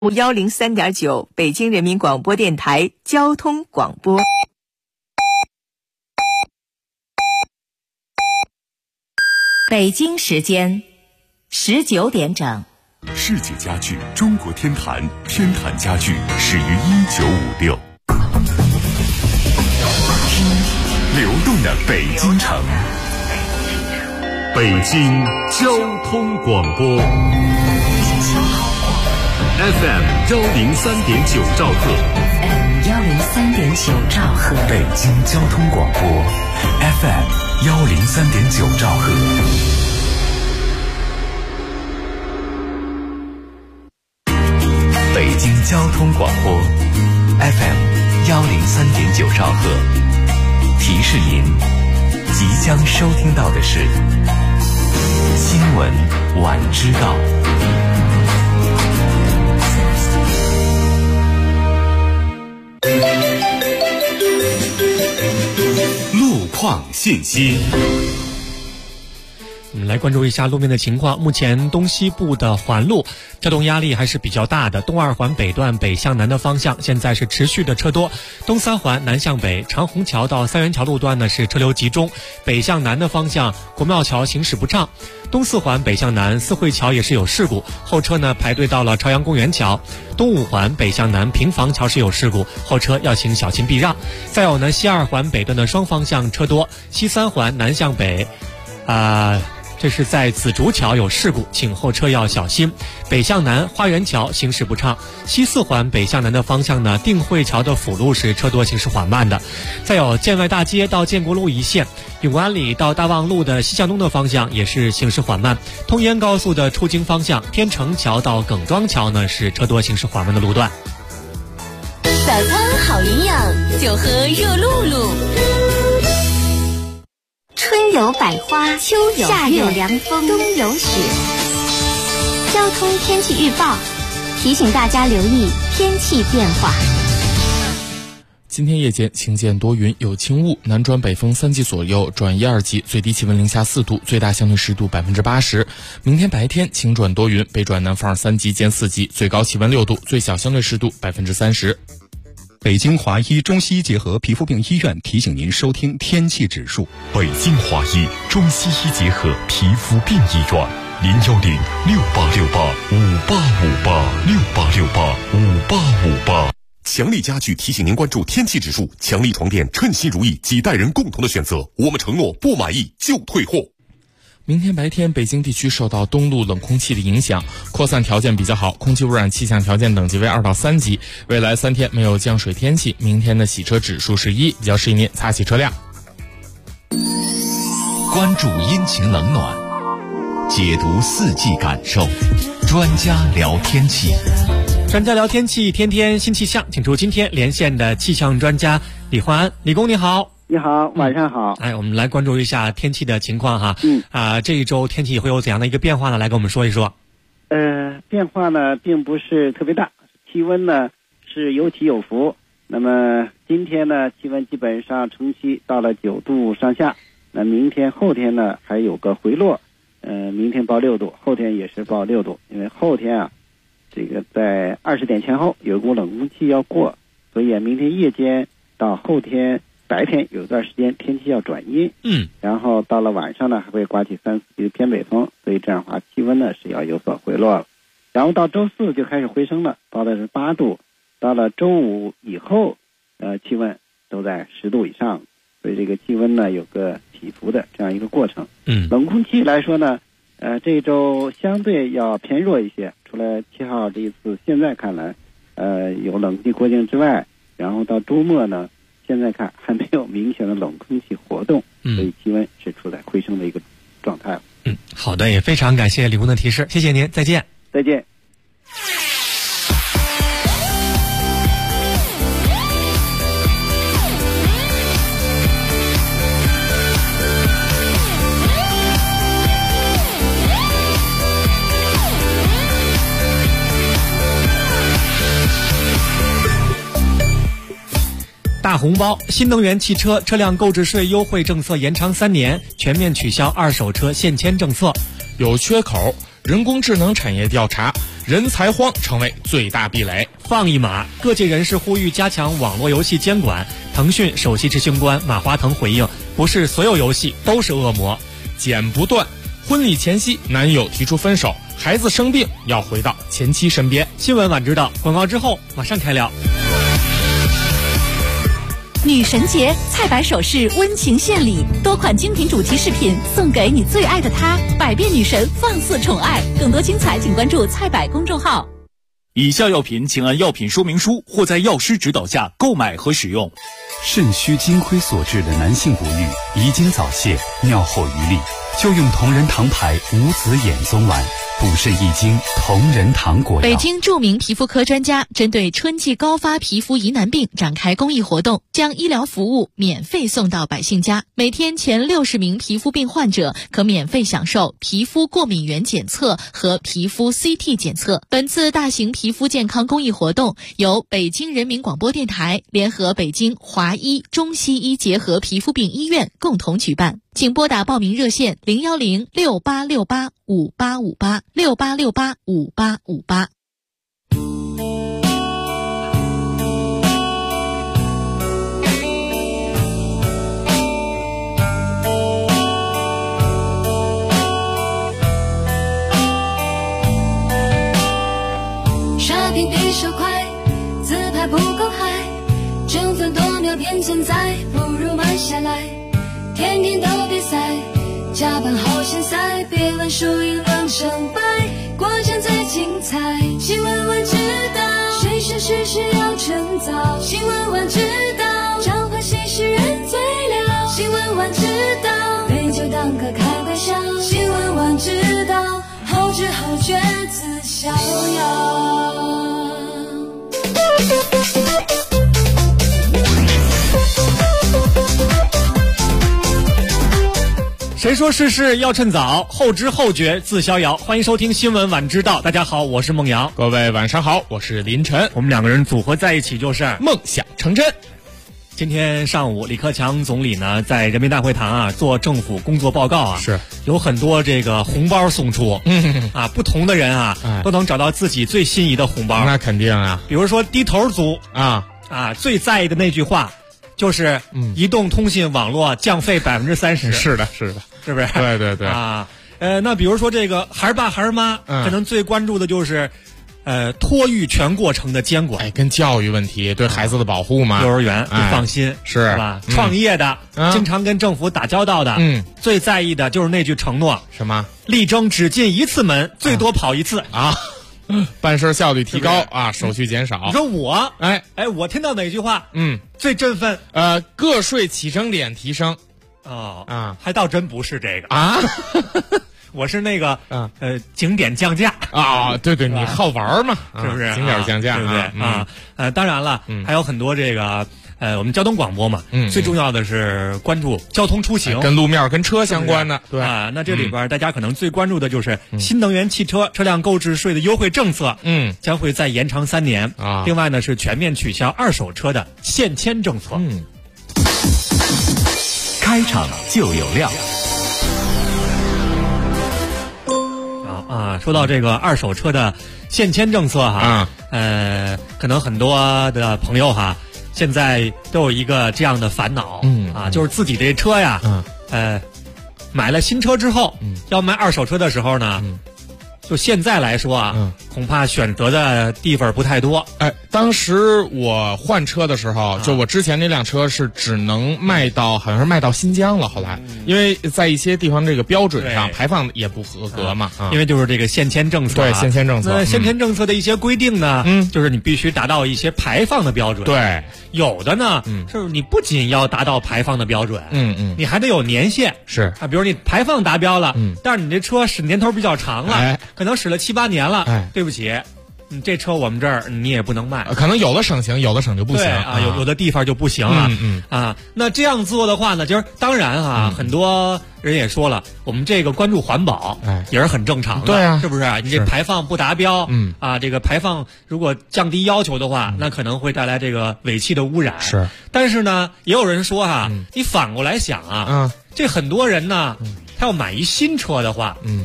103.9北京人民广播电台交通广播。 北京时间19点整。 世界家具中国天坛，天坛家具始于1956。流动的北京城，北京交通广播 FM 103.9兆赫 103.9兆赫， 北京交通广播 FM 103.9兆赫。北京交通广播 FM 103.9兆赫，提示您即将收听到的是新闻晚知道。路况信息。 我们来关注一下路面的情况。目前东西部的环路交通压力还是比较大的，东二环北段北向南的方向现在是持续的车多，东三环南向北长虹桥到三元桥路段呢是车流集中，北向南的方向国贸桥行驶不畅，东四环北向南四惠桥也是有事故，后车呢排队到了朝阳公园桥，东五环北向南平房桥是有事故，后车要请小心避让。再有呢西二环北段的双方向车多，西三环南向北这是在紫竹桥有事故，请后车要小心。北向南花园桥行驶不畅，西四环北向南的方向呢，定慧桥的辅路是车多行驶缓慢的。再有建外大街到建国路一线，永安里到大望路的西向东的方向也是行驶缓慢。通燕高速的出京方向，天成桥到耿庄桥呢是车多行驶缓慢的路段。 早餐好营养，就喝热露露。 春有百花，秋有夏有凉风，冬有雪。交通天气预报提醒大家留意天气变化。 今天夜间晴间多云，有轻雾，南转北风3级左右，转1、2级，最低气温零下4度，最大相对湿度80%。明天白天晴转多云，北转南风3级兼4级，最高气温6度，最小相对湿度30%。 北京华医中西医结合皮肤病医院提醒您收听天气指数。 北京华医中西医结合皮肤病医院，0106868585858，668685858。强力家具提醒您关注天气指数，强力床垫称心如意，几代人共同的选择，我们承诺不满意就退货。 明天白天北京地区受到东路冷空气的影响，扩散条件比较好，空气污染气象条件等级为2到3级。未来3天没有降水天气，明天的洗车指数是1，比较适宜您擦洗车辆。 关注阴晴冷暖，解读四季感受，专家聊天气。 专家聊天气，天天新气象，请出今天连线的气象专家李焕安。李工你好。 你好，晚上好。 我们来关注一下天气的情况哈。这一周天气会有怎样的一个变化呢？来跟我们说一说。 变化呢并不是特别大，气温呢是有起有伏。那么今天呢气温基本上承期到了9度上下，那明天后天呢还有个回落，明天报6度，后天也是报6度，因为后天这个在20点前后有一股冷空气要过，所以明天夜间到后天白天有一段时间天气要转阴，然后到了晚上呢还会刮起3、4级的偏北风，所以这样的话气温呢是要有所回落了。然后到周4就开始回升了，报的是8度，到了周5以后气温都在10度以上，所以这个气温呢有个起伏的这样一个过程。冷空气来说呢这一周相对要偏弱一些，除了7号这一次现在看来有冷空气过境之外，然后到周末呢现在看还没有明显的冷空气活动，所以气温是处在回升的一个状态。 好的，也非常感谢李工的提示，谢谢您，再见。 再见。 大红包，新能源汽车车辆购置税优惠政策延长3年，全面取消二手车限迁政策。 有缺口， 人工智能产业调查，人才荒成为最大壁垒。 放一马，各界人士呼吁加强网络游戏监管。腾讯首席执行官马化腾回应：不是所有游戏都是恶魔。 剪不断，婚礼前夕男友提出分手，孩子生病要回到前妻身边。 新闻晚知道，广告之后马上开聊。 女神节，菜百首饰温情献礼，多款精品主题饰品送给你最爱的她，百变女神放肆宠爱。更多精彩请关注菜百公众号。 以下药品请按药品说明书或在药师指导下购买和使用。 肾虚金亏所致的男性不育、遗精早泄、尿后余力，就用同仁堂牌无籽眼松丸，补肾益精同仁堂果药。 北京著名皮肤科专家针对春季高发皮肤疑难病展开公益活动，将医疗服务免费送到百姓家。每天前60名皮肤病患者可免费享受皮肤过敏原检测和皮肤 CT 检测。本次大型皮肤健康公益活动由北京人民广播电台联合北京华医中西医结合皮肤病医院共同举办。请拨打报名热线01068685858，68685858。 刷屏比手快，自拍不够嗨，争分夺秒变现在，不如慢下来。天天都比赛，加班好现赛，别问输赢两胜败，过程最精彩。新闻晚知道，谁是事实要趁早。新闻晚知道，召唤新时人最了。新闻晚知道，杯酒当歌开怀笑。新闻晚知道，后知后觉自逍遥。 谁说世事要趁早，后知后觉自逍遥。欢迎收听新闻晚知道，大家好，我是孟阳。 各位晚上好，我是林晨。 我们两个人组合在一起就是梦想成真。 今天上午，李克强总理呢在人民大会堂做政府工作报告啊， 是有很多这个红包送出，不同的人都能找到自己最心仪的红包。 那肯定啊， 比如说低头族最在意的那句话就是移动通信网络降费30%。 是的， 是不是？ 对那比如说这个孩儿爸孩儿妈，可能最关注的就是托育全过程的监管， 跟教育问题对孩子的保护嘛， 幼儿园放心， 是吧？创业的，经常跟政府打交道的，最在意的就是那句承诺， 什么？ 力争只进一次门，最多跑一次啊。办事效率提高手续减少。 你说我，我听到哪句话，最振奋？ 个税起征点提升。 还倒真不是这个啊。 我是那个景点降价啊，对，你好玩嘛， 是不是？ 景点降价， 对不对当然了，还有很多这个我们交通广播嘛，最重要的是关注交通出行， 跟路面跟车相关的，对那这里边大家可能最关注的就是新能源汽车车辆购置税的优惠政策，将会再延长3年啊。另外呢是全面取消二手车的限迁政策。 开场就有料。 说到这个二手车的限迁政策可能很多的朋友现在都有一个这样的烦恼，就是自己这车呀，买了新车之后，要卖二手车的时候呢，就现在来说恐怕选择的地方不太多。 当时我换车的时候，就我之前那辆车是只能卖到，好像是卖到新疆了。后来，因为在一些地方这个标准上排放也不合格嘛， 因为就是这个限迁政策。 对，限迁政策。 那限迁政策的一些规定呢，就是你必须达到一些排放的标准。 对， 有的呢，是你不仅要达到排放的标准，你还得有年限。 是比如你排放达标了，但是你这车使年头比较长了，可能使了7、8年了，对不起。这车我们这儿你也不能卖， 可能有的省行，有的省就不行有的地方就不行了。那这样做的话呢，就是当然很多人也说了，我们这个关注环保也是很正常的， 对是不是？你这排放不达标，这个排放如果降低要求的话，那可能会带来这个尾气的污染。 是， 但是呢，也有人说你反过来想这很多人呢，他要买一新车的话，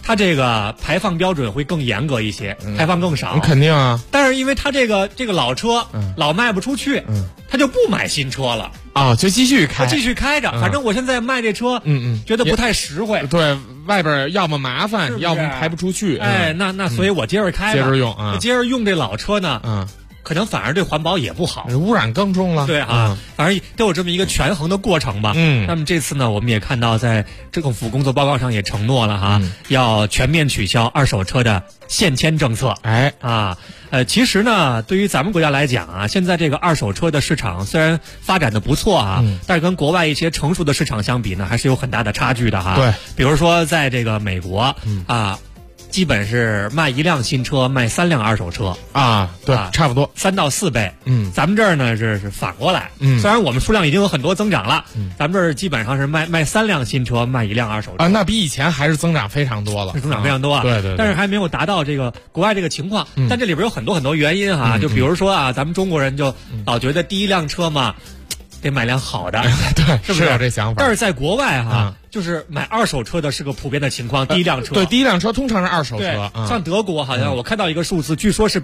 它这个排放标准会更严格一些，排放更少。 肯定啊。 但是因为它这个老车老卖不出去，他就不买新车了啊，就继续开着。反正我现在卖这车，觉得不太实惠。 对，外边要么麻烦，要么排不出去。 哎，那所以我接着开吧， 接着用啊， 接着用这老车呢，可能反而对环保也不好， 污染更重了。 对啊，反正都有这么一个权衡的过程吧。那么这次呢，我们也看到在政府工作报告上也承诺了哈，要全面取消二手车的限迁政策。其实呢，对于咱们国家来讲啊，现在这个二手车的市场虽然发展的不错啊，但是跟国外一些成熟的市场相比呢，还是有很大的差距的哈。 对， 比如说在这个美国基本是卖1辆新车卖3辆二手车啊，对，差不多 3到4倍。咱们这儿呢是反过来。虽然我们数量已经有很多增长了，咱们这儿基本上是卖3辆新车卖1辆二手车啊，那比以前还是增长非常多了， 增长非常多啊。 对， 但是还没有达到这个国外这个情况。但这里边有很多原因哈，就比如说啊，咱们中国人就老觉得第一辆车嘛，得买辆好的， 对， 是不是有这想法？ 但是在国外哈，就是买二手车的是个普遍的情况。第一辆车， 对，第一辆车通常是二手车。 像德国好像我看到一个数字，据说是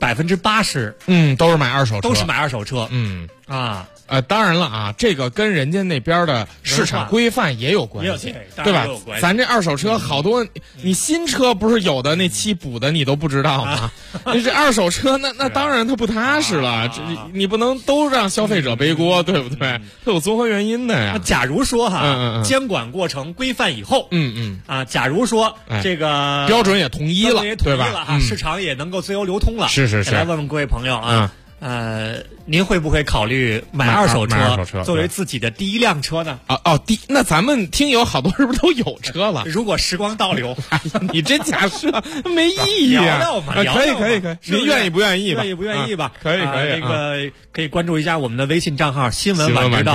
80%， 都是买二手车， 都是买二手车。 当然了啊，这个跟人家那边的市场规范也有关系，对吧？咱这二手车好多，你新车不是有的那漆补的你都不知道吗？你这二手车那当然它不踏实了，你不能都让消费者背锅，对不对？它有综合原因的呀。 假如说哈，监管过程规范以后，假如说这个标准也统一了，对吧？ 市场也能够自由流通了。 是。 来问问各位朋友啊。您会不会考虑买二手车作为自己的第一辆车呢？ 那咱们听友好多是不是都有车了？ 如果时光倒流， 你这假设没意义啊！可以，您愿意不愿意吧？ 不愿意吧？ 可以， 这个可以关注一下我们的微信账号新闻晚知道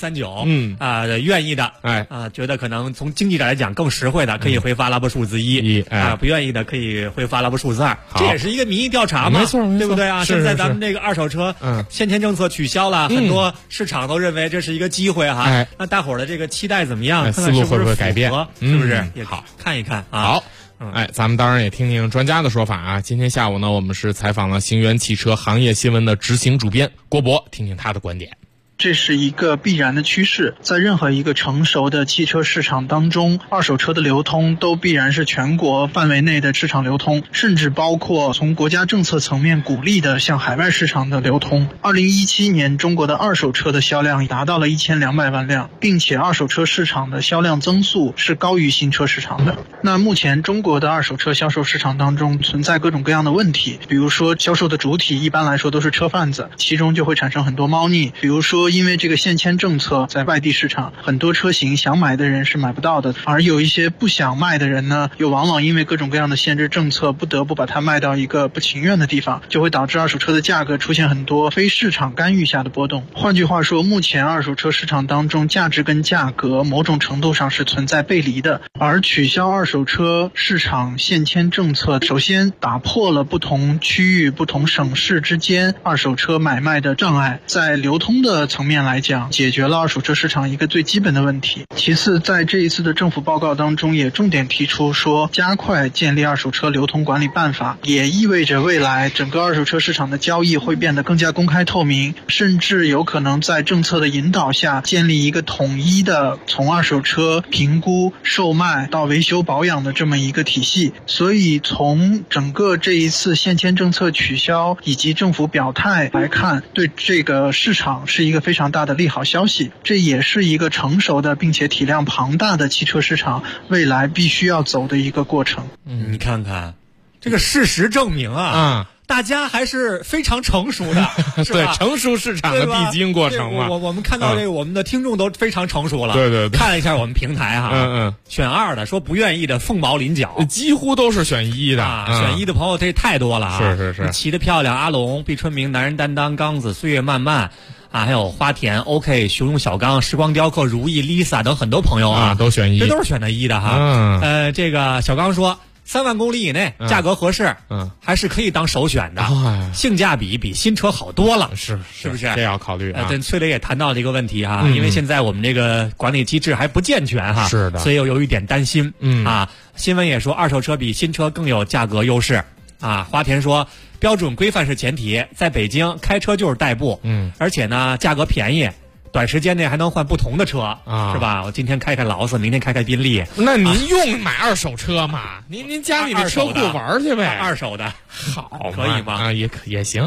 1039。愿意的，觉得可能从经济来讲更实惠的，可以回发阿拉伯数字1。不愿意的可以回发阿拉伯数字2。这也是一个民意调查嘛， 没错， 对不对啊？现在咱们这个二手车，限迁政策取消了，很多市场都认为这是一个机会哈。那大伙儿的这个期待怎么样？ 思路会不会改变？ 是不是？也好看一看啊。 好，咱们当然也听听专家的说法啊。今天下午呢，我们是采访了星源汽车行业新闻的执行主编郭博，听听他的观点。 这是一个必然的趋势，在任何一个成熟的汽车市场当中，二手车的流通都必然是全国范围内的市场流通，甚至包括从国家政策层面鼓励的向海外市场的流通。2017年中国的二手车的销量达到了1200万辆，并且二手车市场的销量增速是高于新车市场的。那目前中国的二手车销售市场当中存在各种各样的问题，比如说销售的主体一般来说都是车贩子，其中就会产生很多猫腻，比如说因为这个限迁政策，在外地市场很多车型想买的人是买不到的，而有一些不想卖的人呢，又往往因为各种各样的限制政策不得不把它卖到一个不情愿的地方，就会导致二手车的价格出现很多非市场干预下的波动。换句话说，目前二手车市场当中价值跟价格某种程度上是存在背离的，而取消二手车市场限迁政策，首先打破了不同区域不同省市之间二手车买卖的障碍，在流通的层面来讲，解决了二手车市场一个最基本的问题。其次，在这一次的政府报告当中也重点提出说，加快建立二手车流通管理办法，也意味着未来整个二手车市场的交易会变得更加公开透明，甚至有可能在政策的引导下建立一个统一的从二手车评估、售卖到维修保养的这么一个体系。所以从整个这一次限迁政策取消以及政府表态来看，对这个市场是一个非常大的利好消息，这也是一个成熟的并且体量庞大的汽车市场未来必须要走的一个过程。 你看看，这个事实证明大家还是非常成熟的，是吧？ 对，成熟市场的必经过程嘛。 我们看到这个，我们的听众都非常成熟了。 对， 看了一下我们平台选2的，说不愿意的凤毛麟角， 几乎都是选1的选1的朋友这太多了是骑得漂亮，阿龙、毕春明、男人担当、刚子、岁月漫漫还有花田、OK、熊用小刚、时光雕刻、如意、Lisa 等很多朋友都选1， 这都是选的1的哈。这个小刚说 3万公里以内，价格合适，还是可以当首选的，性价比比新车好多了， 是不是？ 这要考虑啊。 崔磊也谈到这个问题啊，因为现在我们这个管理机制还不健全哈， 是的， 所以有一点担心。新闻也说二手车比新车更有价格优势啊。花田说，标准规范是前提，在北京开车就是代步，而且呢价格便宜。短时间内还能换不同的车是吧？我今天开劳斯，明天开宾利。 那您用买二手车嘛？您家里的车库玩去呗。 二手的好可以吗？ 啊，也行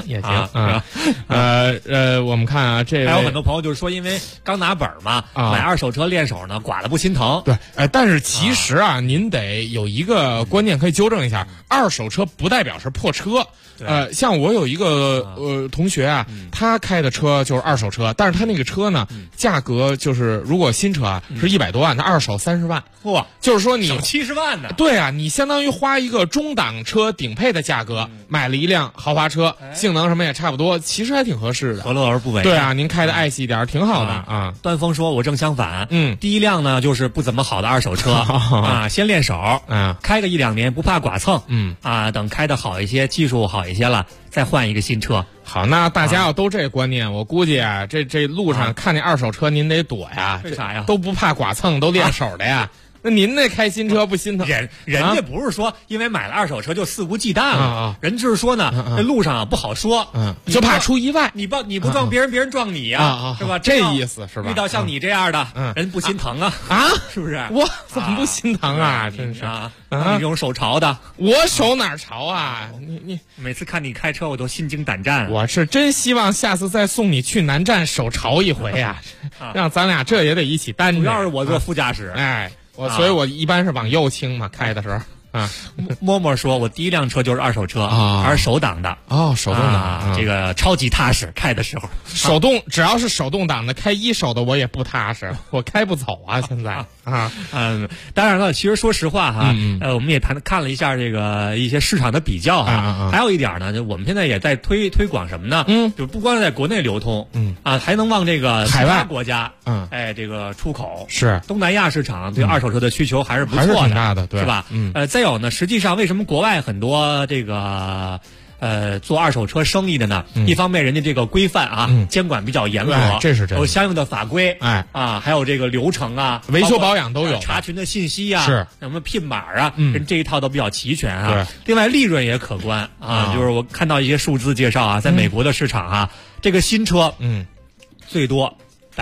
我们看啊，这还有很多朋友就是说，因为刚拿本嘛，买二手车练手呢，剐了不心疼。 对，但是其实您得有一个观念可以纠正一下，二手车不代表是破车。像我有一个同学啊，他开的车就是二手车，但是他那个车呢，价格就是如果新车是100多万，他二手30万。 哇， 就是说你省70万呢。 对啊，你相当于花一个中档车顶配的价格买了一辆豪华车，性能什么也差不多，其实还挺合适的， 何乐而不为？ 对啊，您开的爱惜一点，挺好的啊。 端峰说，我正相反，第一辆呢就是不怎么好的二手车啊，先练手，开个1-2年不怕剐蹭，等开的好一些，技术好一些了，再换一个新车。 好，那大家要都这观念，我估计啊，这路上看见二手车您得躲呀， 为啥呀？ 都不怕剐蹭，都练手的呀。那您那开新车不心疼？ 人家不是说因为买了二手车就肆无忌惮了，人就是说呢，这路上不好说， 就怕出意外。 你不撞别人，别人撞你呀，是吧？ 这意思是吧？ 遇到像你这样的人不心疼啊？是不是？ 我怎么不心疼啊？真是啊！你这种手潮的， 我手哪潮啊？你每次看你开车我都心惊胆战。 我是真希望下次再送你去南站手潮一回呀，让咱俩这也得一起担着。 主要是我坐副驾驶， 所以我一般是往右倾嘛，开的时候。 默默说，我第一辆车就是二手车还是手挡的。 手动挡， 这个超级踏实，开的时候。 手动只要是手动挡的，开一手的我也不踏实，我开不走啊，现在当然了，其实说实话哈，我们也看了一下这个一些市场的比较哈，还有一点呢，就我们现在也在推广什么呢？就不光是在国内流通，还能往这个海外国家，这个出口。 是东南亚市场对二手车的需求还是不错的， 还是挺大的，对， 是吧？再有呢，实际上为什么国外很多这个做二手车生意的呢？一方面人家这个规范监管比较严格， 这是真的， 有相应的法规，还有这个流程维修保养都有， 查询的信息是什么PIN码人这一套都比较齐全啊。另外利润也可观就是我看到一些数字介绍在美国的市场这个新车最多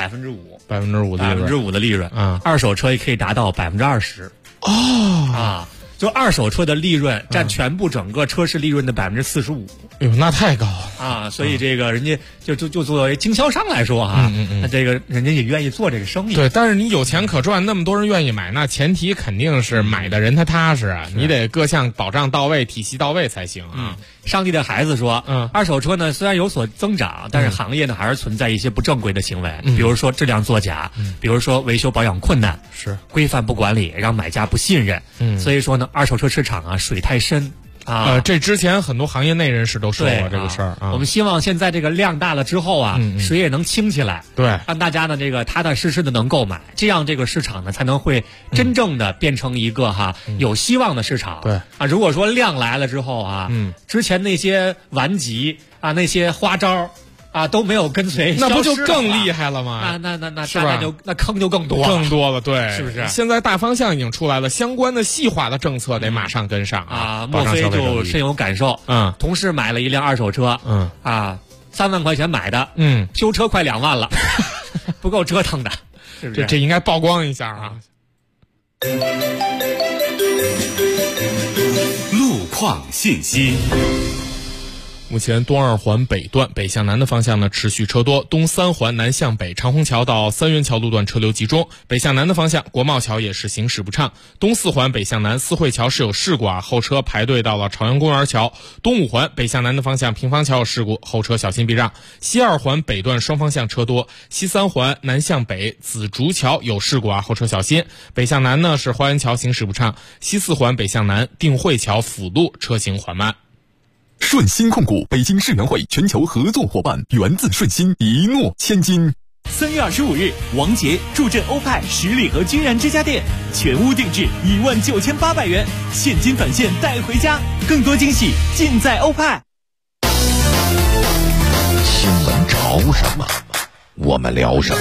5%的利润，二手车也可以达到20%。就二手车的利润占全部整个车市利润的45%。 哎呦，那太高了所以这个人家就作为经销商来说那这个人家也愿意做这个生意。 对，但是你有钱可赚，那么多人愿意买，那前提肯定是买的人他踏实你得各项保障到位，体系到位才行上帝的孩子说，二手车呢虽然有所增长，但是行业呢还是存在一些不正规的行为，比如说质量作假，比如说维修保养困难， 是规范不管理，让买家不信任。所以说呢，二手车市场水太深这之前很多行业内人士都说过这个事儿我们希望现在这个量大了之后水也能清起来， 对， 让大家呢这个踏踏实实的能购买，这样这个市场呢才能会真正的变成一个有希望的市场。 对如果说量来了之后之前那些顽疾那些花招都没有跟随， 那不就更厉害了吗？ 那是吧？ 那坑就更多了，对， 是不是？ 现在大方向已经出来了，相关的细化的政策得马上跟上莫非就深有感受？同事买了一辆二手车，3万块钱买的，修车快2万了，不够折腾的，是不是？ 这应该曝光一下路况信息。 目前东二环北段北向南的方向呢持续车多，东三环南向北长虹桥到三元桥路段车流集中，北向南的方向国贸桥也是行驶不畅，东四环北向南四惠桥是有事故后车排队到了朝阳公园桥，东五环北向南的方向平房桥有事故，后车小心避让，西二环北段双方向车多，西三环南向北紫竹桥有事故后车小心，北向南呢是花园桥行驶不畅，西四环北向南定慧桥辅路车行缓慢。 顺鑫控股，北京世园会全球合作伙伴，源自顺鑫，一诺千金。 3月25日，王杰助阵欧派十里河君然之家店，全屋定制19800元，现金返现带回家，更多惊喜尽在欧派。 新闻潮什么，我们聊什么。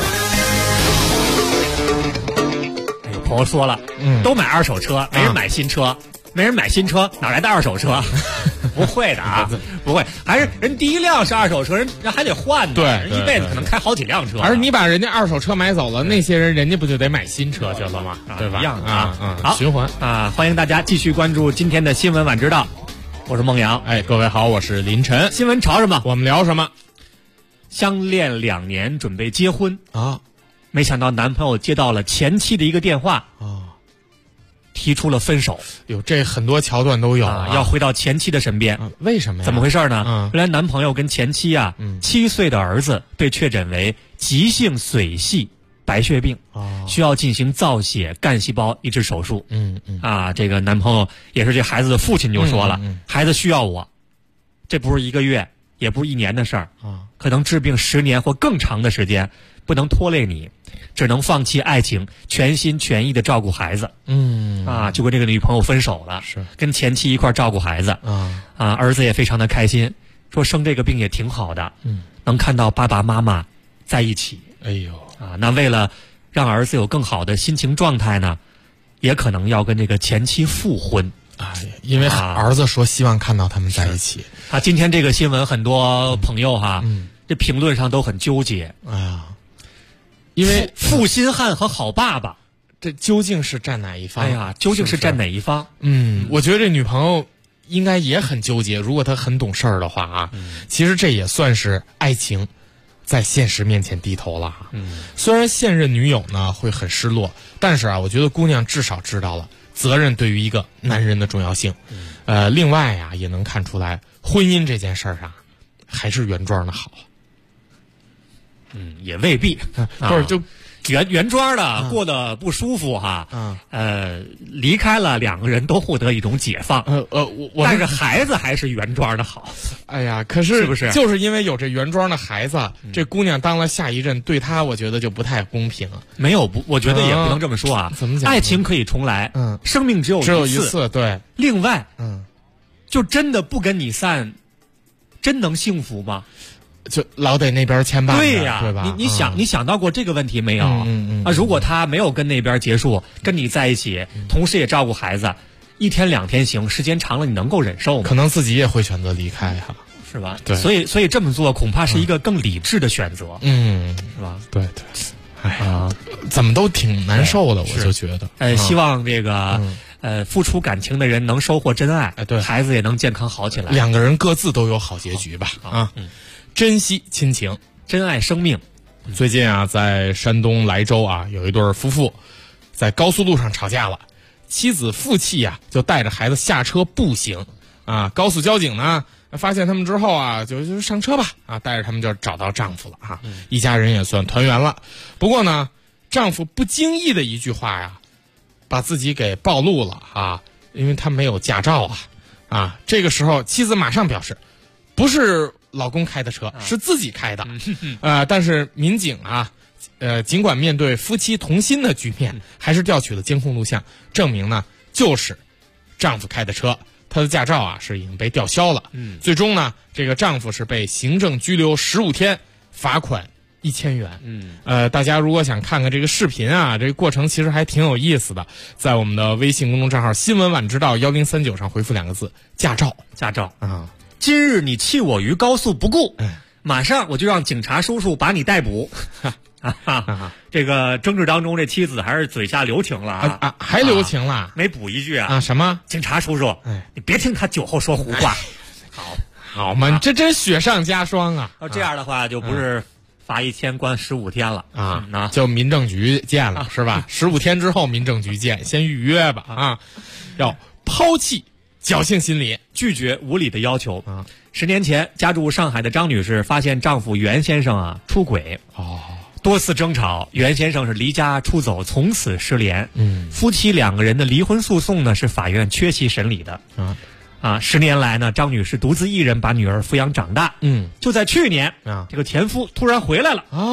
有朋友说了，都买二手车，没人买新车，没人买新车，哪来的二手车？不会的啊，不会，还是人第一辆是二手车，人还得换呢， 对， 人一辈子可能开好几辆车。 而你把人家二手车买走了，那些人家不就得买新车去了吗？对吧？ 一样啊， 好，循环啊！欢迎大家继续关注今天的新闻晚知道，我是孟阳。 各位好，我是林晨。 新闻潮什么？ 我们聊什么？ 相恋2年，准备结婚啊， 没想到男朋友接到了前妻的一个电话啊， 提出了分手。 有这很多桥段都有要回到前妻的身边。 为什么呀？ 怎么回事呢？原来男朋友跟前妻7岁的儿子被确诊为急性髓系白血病，需要进行造血干细胞移植手术。这个男朋友也是这孩子的父亲就说了，孩子需要我，这不是1个月，也不是1年的事儿可能治病10年或更长的时间，不能拖累你，只能放弃爱情，全心全意的照顾孩子。就跟这个女朋友分手了， 是跟前妻一块照顾孩子。儿子也非常的开心，说生这个病也挺好的，能看到爸爸妈妈在一起。那为了让儿子有更好的心情状态呢，也可能要跟这个前妻复婚。 因为儿子说希望看到他们在一起。 今天这个新闻很多朋友这评论上都很纠结。因为负心汉和好爸爸， 这究竟是站哪一方？ 究竟是站哪一方？ 我觉得这女朋友应该也很纠结。如果她很懂事儿的话其实这也算是爱情在现实面前低头了。虽然现任女友呢会很失落，但是我觉得姑娘至少知道了责任对于一个男人的重要性。另外也能看出来婚姻这件事儿还是原装的好。 也未必， 不是就原装的过得不舒服离开了2个人都获得一种解放。但是孩子还是原装的好。 可是不是就是因为有这原装的孩子，这姑娘当了下一任，对她我觉得就不太公平。 没有我觉得也不能这么说怎么讲？ 爱情可以重来，生命只有一次。 对。 另外，就真的不跟你散，真能幸福吗？ 就老得那边牵绊， 对吧？ 你想到过这个问题没有？如果他没有跟那边结束，跟你在一起，同时也照顾孩子，1天2天行，时间长了你能够忍受吗？ 可能自己也会选择离开是吧？ 对， 所以这么做恐怕是一个更理智的选择， 是吧？对。怎么都挺难受的，我就觉得。 希望这个付出感情的人能收获真爱， 对， 孩子也能健康好起来 ，2个人各自都有好结局吧。珍惜亲情， 珍爱生命。 最近在山东莱州有一对夫妇在高速路上吵架了，妻子负气就带着孩子下车步行高速交警呢发现他们之后就上车吧带着他们就找到丈夫了一家人也算团圆了。不过呢，丈夫不经意的一句话把自己给暴露了因为他没有驾照这个时候妻子马上表示不是老公开的车，是自己开的。但是民警尽管面对夫妻同心的局面，还是调取了监控录像，证明呢就是丈夫开的车，他的驾照是已经被吊销了。最终呢，这个丈夫是被行政拘留15天，罚款1000元。大家如果想看看这个视频这个过程其实还挺有意思的，在我们的微信公众账号新闻晚知道1039上回复2个字驾照。 今日你弃我于高速不顾，马上我就让警察叔叔把你逮捕。这个争执当中，这妻子还是嘴下留情了还留情了， 没补一句什么？ 警察叔叔，你别听他酒后说胡话。 好嘛，这真雪上加霜要这样的话，就不是罚1000关15天了就民政局见了是吧？15天之后民政局见，先预约吧要抛弃侥幸心理， 拒绝无理的要求。10年前，家住上海的张女士发现丈夫袁先生出轨，多次争吵，袁先生是离家出走，从此失联。夫妻2个人的离婚诉讼呢是法院缺席审理的。10年来呢，张女士独自一人把女儿抚养长大。就在去年，这个前夫突然回来了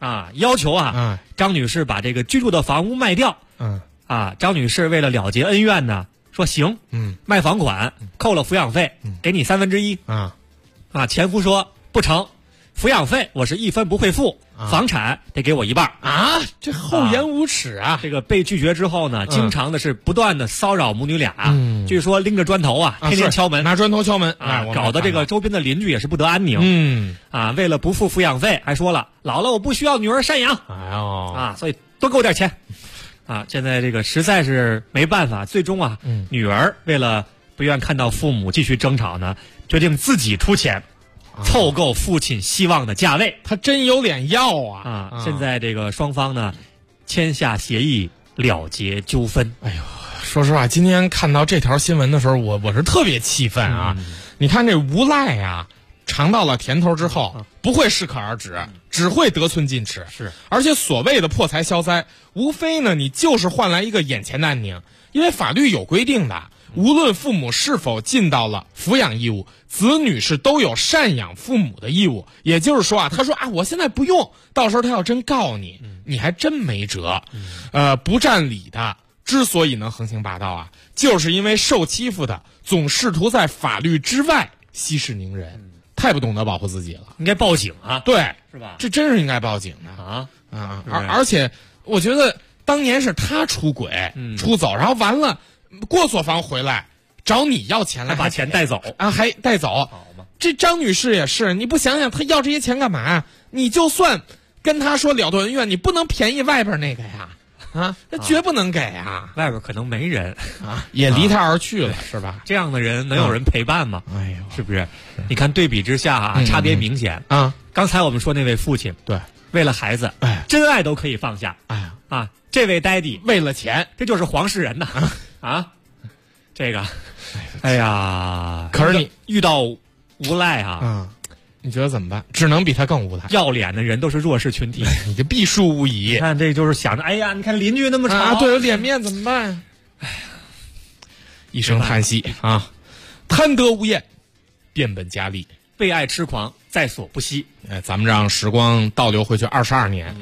要求张女士把这个居住的房屋卖掉。张女士为了了结恩怨呢，说行，卖房款，扣了抚养费，给你1/3。前夫说不成，抚养费我是1分不会付，房产得给我1半。 这厚颜无耻啊！ 这个被拒绝之后呢，经常的是不断的骚扰母女俩，据说拎着砖头天天敲门， 拿砖头敲门搞得这个周边的邻居也是不得安宁。为了不付抚养费，还说了老了我不需要女儿赡养。所以多给我点钱。现在这个实在是没办法，最终女儿为了不愿看到父母继续争吵呢，决定自己出钱凑够父亲希望的价位。 他真有脸要啊！ 现在这个双方呢签下协议了结纠纷。 哎呦，说实话，今天看到这条新闻的时候，我是特别气愤啊！你看这无赖尝到了甜头之后，不会适可而止，只会得寸进尺。 是， 而且所谓的破财消灾，无非呢，你就是换来一个眼前的安宁。因为法律有规定的，无论父母是否尽到了抚养义务，子女是都有赡养父母的义务。也就是说他说我现在不用，到时候他要真告你，你还真没辙。不占理的之所以能横行霸道就是因为受欺负的总试图在法律之外息事宁人。太不懂得保护自己了， 应该报警对， 是吧？ 这真是应该报警的而且我觉得当年是他出轨出走，然后完了过所房回来找你要钱来， 把钱带走还带走。 好嘛， 这张女士也是，你不想想他要这些钱干嘛？你就算跟他说了断恩怨，你不能便宜外边那个呀。那绝不能给外边可能没人也离他而去了，是吧？ 这样的人能有人陪伴吗？ 哎呦， 是不是？你看对比之下差别明显刚才我们说那位父亲， 对， 为了孩子，真爱都可以放下。这位呆弟为了钱， 这就是黄世仁呐！这个，哎呀， 可是你遇到无赖你觉得怎么办？只能比他更无赖。 要脸的人都是弱势群体， 你这必输无疑。 你看，这就是想着，哎呀，你看邻居那么吵， 对，有脸面怎么办？哎呀，一声叹息贪得无厌，变本加厉， 被爱痴狂，在所不惜。 咱们让时光倒流回去22年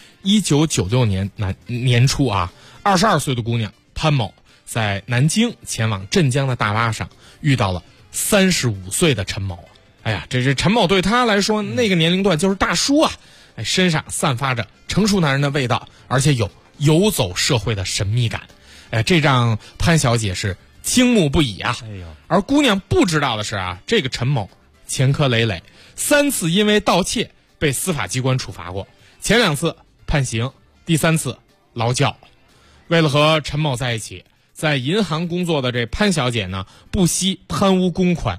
1996年年初22岁的姑娘潘某在南京前往镇江的大巴上遇到了35岁的陈某。哎呀，这陈某对他来说，那个年龄段就是大叔身上散发着成熟男人的味道，而且有游走社会的神秘感。这让潘小姐是倾慕不已而姑娘不知道的是这个陈某前科累累，3次因为盗窃被司法机关处罚过，前2次判刑，第3次劳教。为了和陈某在一起，在银行工作的这潘小姐呢，不惜贪污公款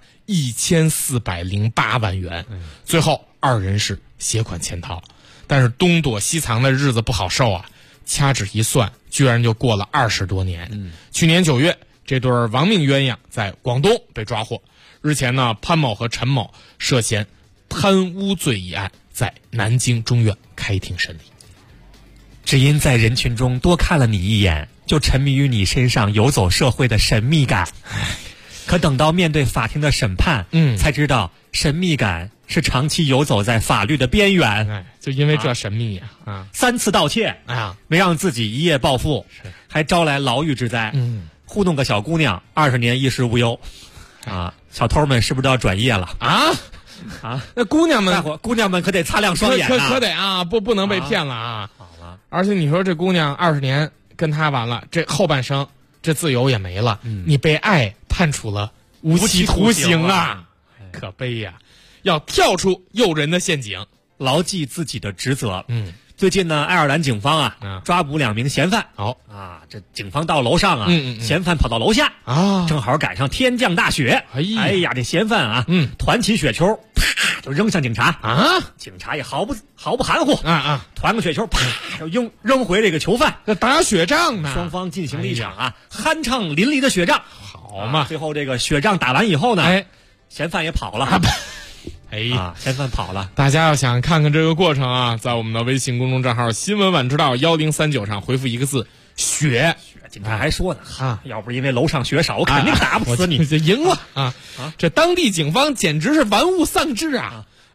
1408万元，最后2人是携款潜逃。但是东躲西藏的日子不好受掐指一算，居然就过了20多年。去年9月，这对亡命鸳鸯在广东被抓获。日前呢，潘某和陈某涉嫌贪污罪一案在南京中院开庭审理。 只因在人群中多看了你一眼，就沉迷于你身上游走社会的神秘感。可等到面对法庭的审判，才知道神秘感是长期游走在法律的边缘。 就因为这神秘 3次盗窃没让自己一夜暴富，还招来牢狱之灾。糊弄个小姑娘20年衣食无忧小偷们是不是都要转业了那姑娘们可得擦亮双眼可得不能被骗了好了，而且你说这姑娘20年跟他完了，这后半生这自由也没了，你被爱判处了无期徒刑可悲呀！要跳出诱人的陷阱， 牢记自己的职责。最近呢，爱尔兰警方抓捕2名嫌犯。这警方到楼上嫌犯跑到楼下正好赶上天降大雪。哎呀，这嫌犯团起雪球，啪就扔向警察警察也毫不含糊团个雪球，啪就扔回这个囚犯。 这打雪仗呢， 双方进行了一场酣畅淋漓的雪仗。 好嘛， 最后这个雪仗打完以后呢，嫌犯也跑了。嫌犯跑了。 大家要想看看这个过程在我们的微信公众账号新闻晚知道1039上回复1个字雪。 警察还说呢要不是因为楼上雪少，我肯定打不死你。 赢了这当地警方简直是玩物丧志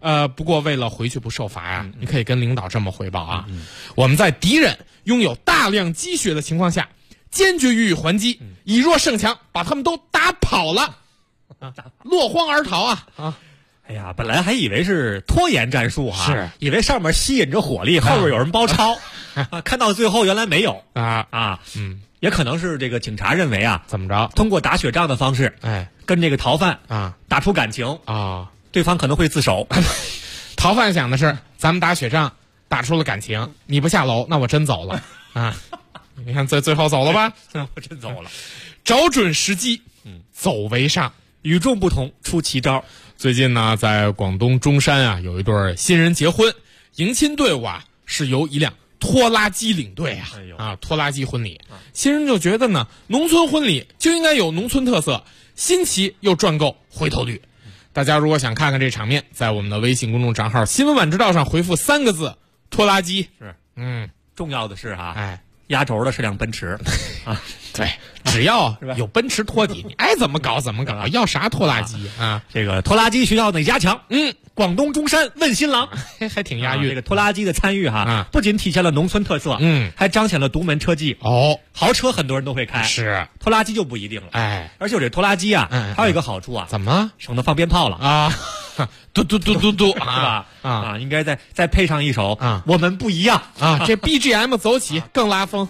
不过为了回去不受罚呀，你可以跟领导这么汇报啊。我们在敌人拥有大量积雪的情况下，坚决予以还击，以弱胜强，把他们都打跑了，落荒而逃啊！ 哎呀，本来还以为是拖延战术哈， 是以为上面吸引着火力，后边有人包抄，看到最后原来没有也可能是这个警察认为啊， 怎么着？ 通过打雪仗的方式，跟这个逃犯打出感情对方可能会自首。 逃犯想的是，咱们打雪仗打出了感情，你不下楼，那我真走了啊！你看最后走了吧？ 我真走了， 找准时机，走为上， 与众不同，出奇招。 最近呢，在广东中山啊，有一对新人结婚，迎亲队伍啊是由一辆拖拉机领队拖拉机婚礼。新人就觉得呢，农村婚礼就应该有农村特色，新奇又赚够回头率。大家如果想看看这场面，在我们的微信公众账号新闻晚知道上回复3个字拖拉机。 重要的是压轴的是辆奔驰对，只要有奔驰托底，你爱怎么搞怎么搞，要啥拖拉机啊？ 这个拖拉机学校得加强。广东中山问新郎， 还挺押韵。 这个拖拉机的参与不仅体现了农村特色，还彰显了独门车技。豪车很多人都会开， 是拖拉机就不一定了。而且我这拖拉机还有一个好处怎么省得放鞭炮了嘟嘟嘟嘟嘟， 是吧？应该再配上一首我们不一样这 BGM 走起更拉风。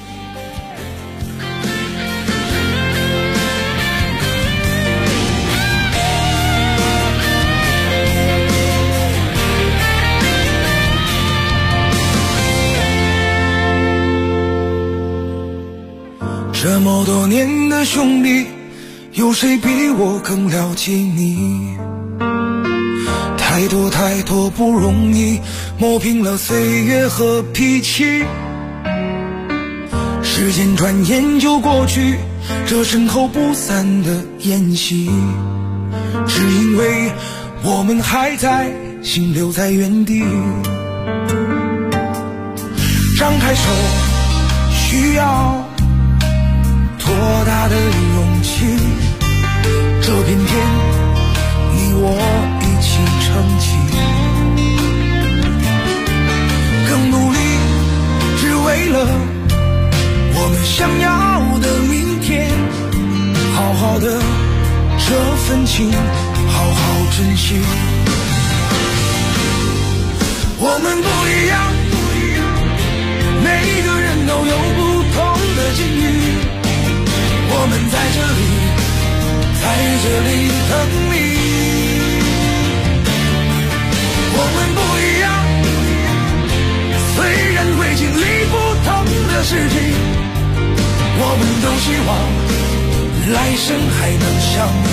这么多年的兄弟，有谁比我更了解你？太多太多不容易，磨平了岁月和脾气。时间转眼就过去，这身后不散的宴席，只因为我们还在，心留在原地。张开手，需要多大的勇气，这片天你我一起撑起，更努力，只为了我们想要的明天，好好的这份情，好好珍惜。我们不一样，每个人都有不同的境遇，我们在这里等你。我们不一样，虽然会经历不同的事情，我们都希望来生还能相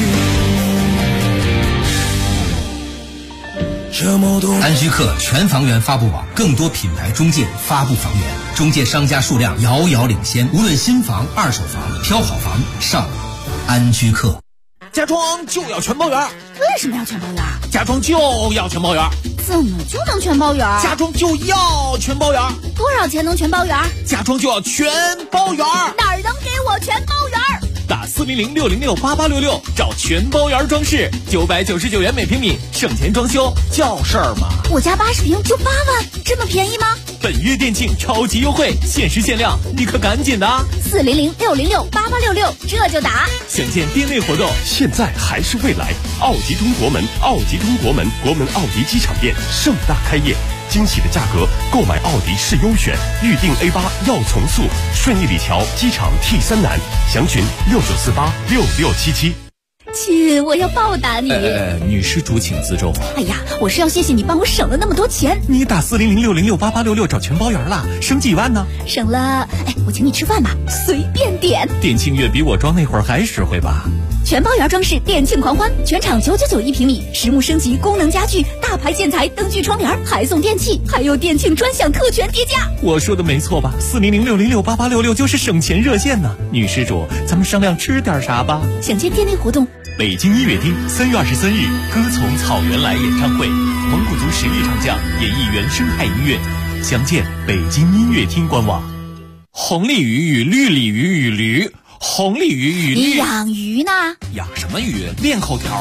遇。这么多安居客全房源发布网，更多品牌中介发布房源，中介商家数量遥遥领先，无论新房、二手房，挑好房上安居客。 家装就要全包圆。 为什么要全包圆？ 家装就要全包圆。 怎么就能全包圆？ 家装就要全包圆。 多少钱能全包圆？ 家装就要全包圆。 哪儿能给我全包圆？ 打400-606-8866找全包圆装饰，999元每平米，省钱装修叫事儿吗？ 我家80平就8万，这么便宜吗？ 本月店庆超级优惠，限时限量，你可赶紧的啊！400-606-8866，这就打。 详见店内活动。 现在还是未来，奥迪通国门奥迪机场店盛大开业，惊喜的价格，购买奥迪是优选，预定 A8要从速，顺义里桥机场 T3南，详询69486677。 亲，我要报答你。 女施主请自重。 哎呀，我是要谢谢你帮我省了那么多钱。 你打400-606-8866找全包圆了，省几万呢？ 省了，我请你吃饭吧，随便点。 店庆月比我装那会儿还实惠吧？ 全包圆装饰店庆狂欢，全场999一平米，实木升级，功能家具，大牌建材，灯具窗帘，还送电器，还有店庆专享特权叠加。 我说的没错吧？400-606-8866就是省钱热线呢。女施主，咱们商量吃点啥吧？ 想见店内活动。 北京音乐厅3月23日，歌从草原来演唱会，蒙古族实力唱将演绎原生态音乐，详见北京音乐厅官网。红鲤鱼与绿鲤鱼与驴，红鲤鱼与绿。 你养鱼呢？ 养什么鱼？练口条呢。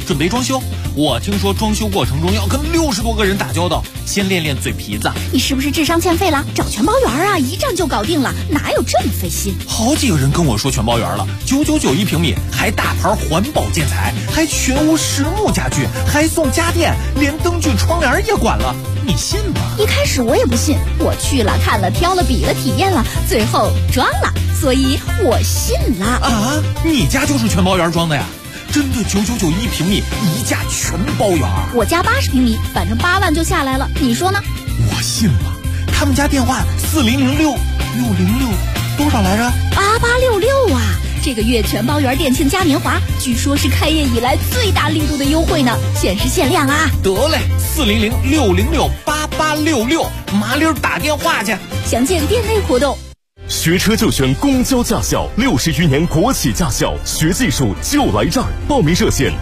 准备装修。我听说装修过程中要跟60多个人打交道，先练练嘴皮子。 你是不是智商欠费了？找全包园啊，一站就搞定了，哪有这么费心？ 好几个人跟我说全包园了，999一平米，还大牌环保建材，还全屋实木家具，还送家电，连灯具窗帘也管了，你信吗？ 一开始我也不信，我去了看了挑了比了体验了，最后装了，所以我信了。 啊，你家就是全包园装的呀？真的999一平米，一价全包园。 我家80平米，反正8万就下来了，你说呢？ 我信了，他们家电话4006多少来着 ？8866啊！这个月全包园店庆嘉年华，据说是开业以来最大力度的优惠呢，限时限量啊！ 得嘞，40068866，麻溜打电话去。 详见店内活动。 学车就选公交驾校，60余年国企驾校，学技术就来这儿。报名热线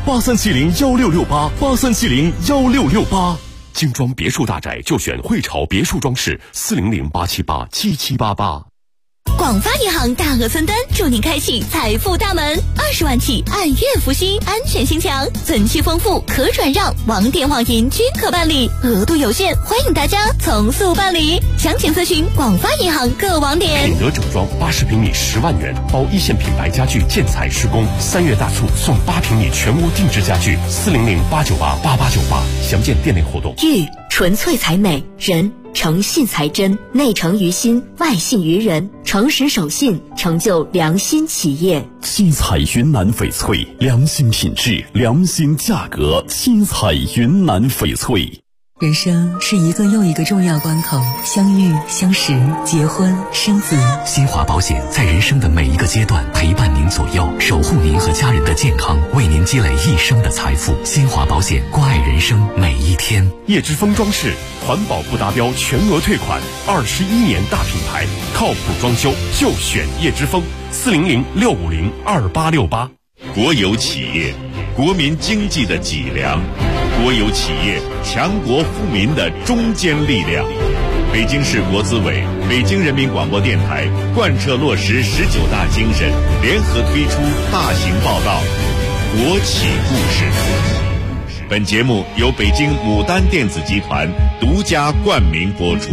83701668，83701668。精装别墅大宅就选汇潮别墅装饰，400-878-7788。 广发银行大额分担，祝您开启财富大门，20万起，按月付息，安全性强，存期丰富，可转让，网点网银均可办理，额度有限，欢迎大家从速办理。详情咨询广发银行各网点。 品德整装80平米10万元，包一线品牌家具建材施工，3月大促送8平米全屋定制家具，400-898-8898。详见店内活动。 玉纯粹才美，人诚信才真，内诚于心，外信于人，诚实守信，成就良心企业。 七彩云南翡翠，良心品质，良心价格。七彩云南翡翠。 人生是一个又一个重要关口，相遇、相识、结婚、生子。 新华保险在人生的每一个阶段陪伴您左右，守护您和家人的健康，为您积累一生的财富。新华保险，关爱人生每一天。 叶之峰装饰，环保不达标全额退款，21年大品牌，靠谱装修就选叶之峰，400-650-2868。 国有企业，国民经济的脊梁。国有企业，强国富民的中坚力量。北京市国资委、北京人民广播电台贯彻落实19大精神，联合推出大型报道《国企故事》。本节目由北京牡丹电子集团独家冠名播出。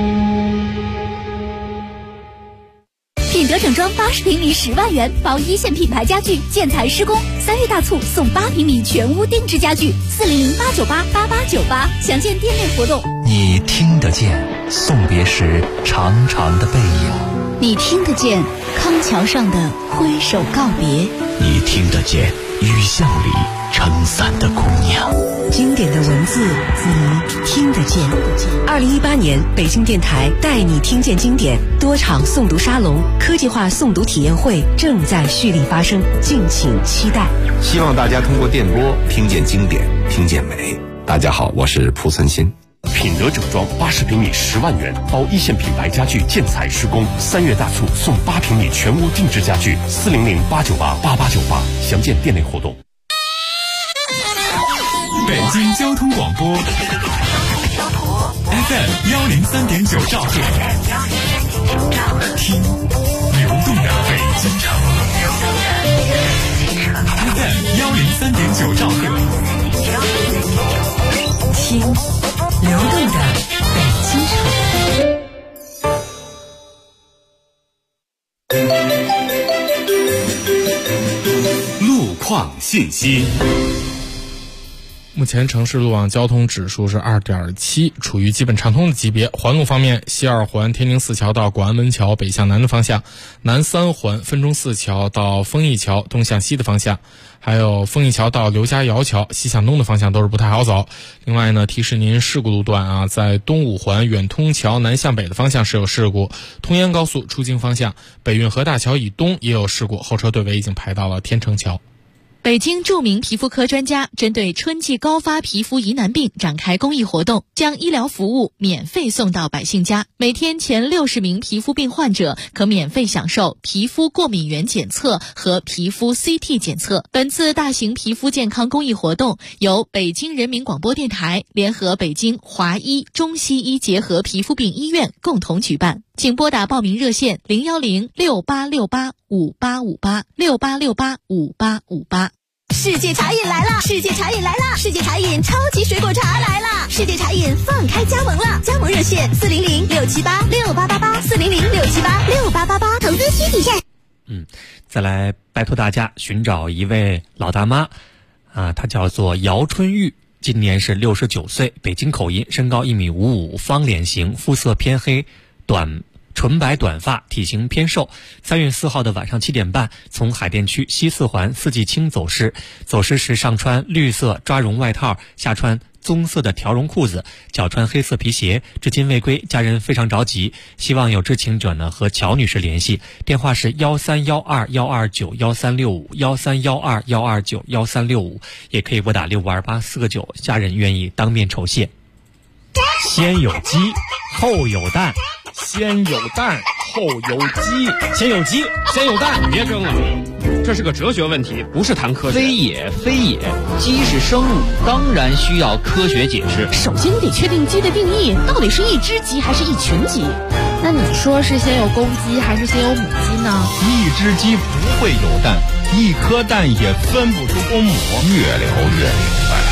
品德整装80平米10万元，包一线品牌家具建材施工，3月大促送8平米全屋定制家具，400-898-8898。详见店内活动。 你听得见送别时长长的背影， 你听得见康桥上的挥手告别， 你听得见雨巷里撑伞的姑娘。 经典的文字，你听得见。2018年北京电台带你听见经典多场诵读沙龙、科技化诵读体验会正在蓄力发生，敬请期待。 希望大家通过电波听见经典，听见美。大家好，我是蒲森新。 品德整装80平米10万元，包一线品牌家具建材施工，3月大促送8平米全屋定制家具，400-898-8898。详见店内活动。 北京交通广播 FM 103.9兆赫，听流动的北京城。FM 103.9兆赫， 听流动的北京城。 路况信息。 目前城市路网交通指数是2.7，处于基本畅通的级别。环路方面，西二环天宁寺桥到广安门桥北向南的方向，南三环分钟寺桥到丰益桥东向西的方向，还有丰益桥到刘家窑桥西向东的方向都是不太好走。另外呢，提示您事故路段在东五环远通桥南向北的方向是有事故，通燕高速出京方向北运河大桥以东也有事故，后车队尾已经排到了天成桥。 北京著名皮肤科专家针对春季高发皮肤疑难病展开公益活动，将医疗服务免费送到百姓家。每天前60名皮肤病患者可免费享受皮肤过敏原检测和皮肤 CT 检测。本次大型皮肤健康公益活动由北京人民广播电台联合北京华医中西医结合皮肤病医院共同举办。请拨打报名热线010-6868-5858 6868-5858。 世界茶饮来了！世界茶饮来了！世界茶饮超级水果茶来了！世界茶饮放开加盟了，加盟热线400-678-6888，400-678-6888，投资需体现。 再来拜托大家寻找一位老大妈，她叫做姚春玉，今年是69岁，北京口音，身高1.55米，方脸型，肤色偏黑，纯白短发，体型偏瘦。3月4号的晚上7点半，从海淀区西四环四季青走失时上穿绿色抓绒外套，下穿棕色的条绒裤子，脚穿黑色皮鞋，至今未归，家人非常着急，希望有知情者呢和乔女士联系，电话是1312-129-1365，1312-129-1365，也可以拨打652849，家人愿意当面酬谢。先有鸡，后有蛋。 先有蛋后有鸡， 先有鸡先有蛋，别争了，这是个哲学问题，不是谈科学。 非也，鸡是生物，当然需要科学解释。 首先你得确定鸡的定义，到底是一只鸡还是一群鸡？ 那你说是先有公鸡还是先有母鸡呢？ 一只鸡不会有蛋，一颗蛋也分不出公母。越聊越明白。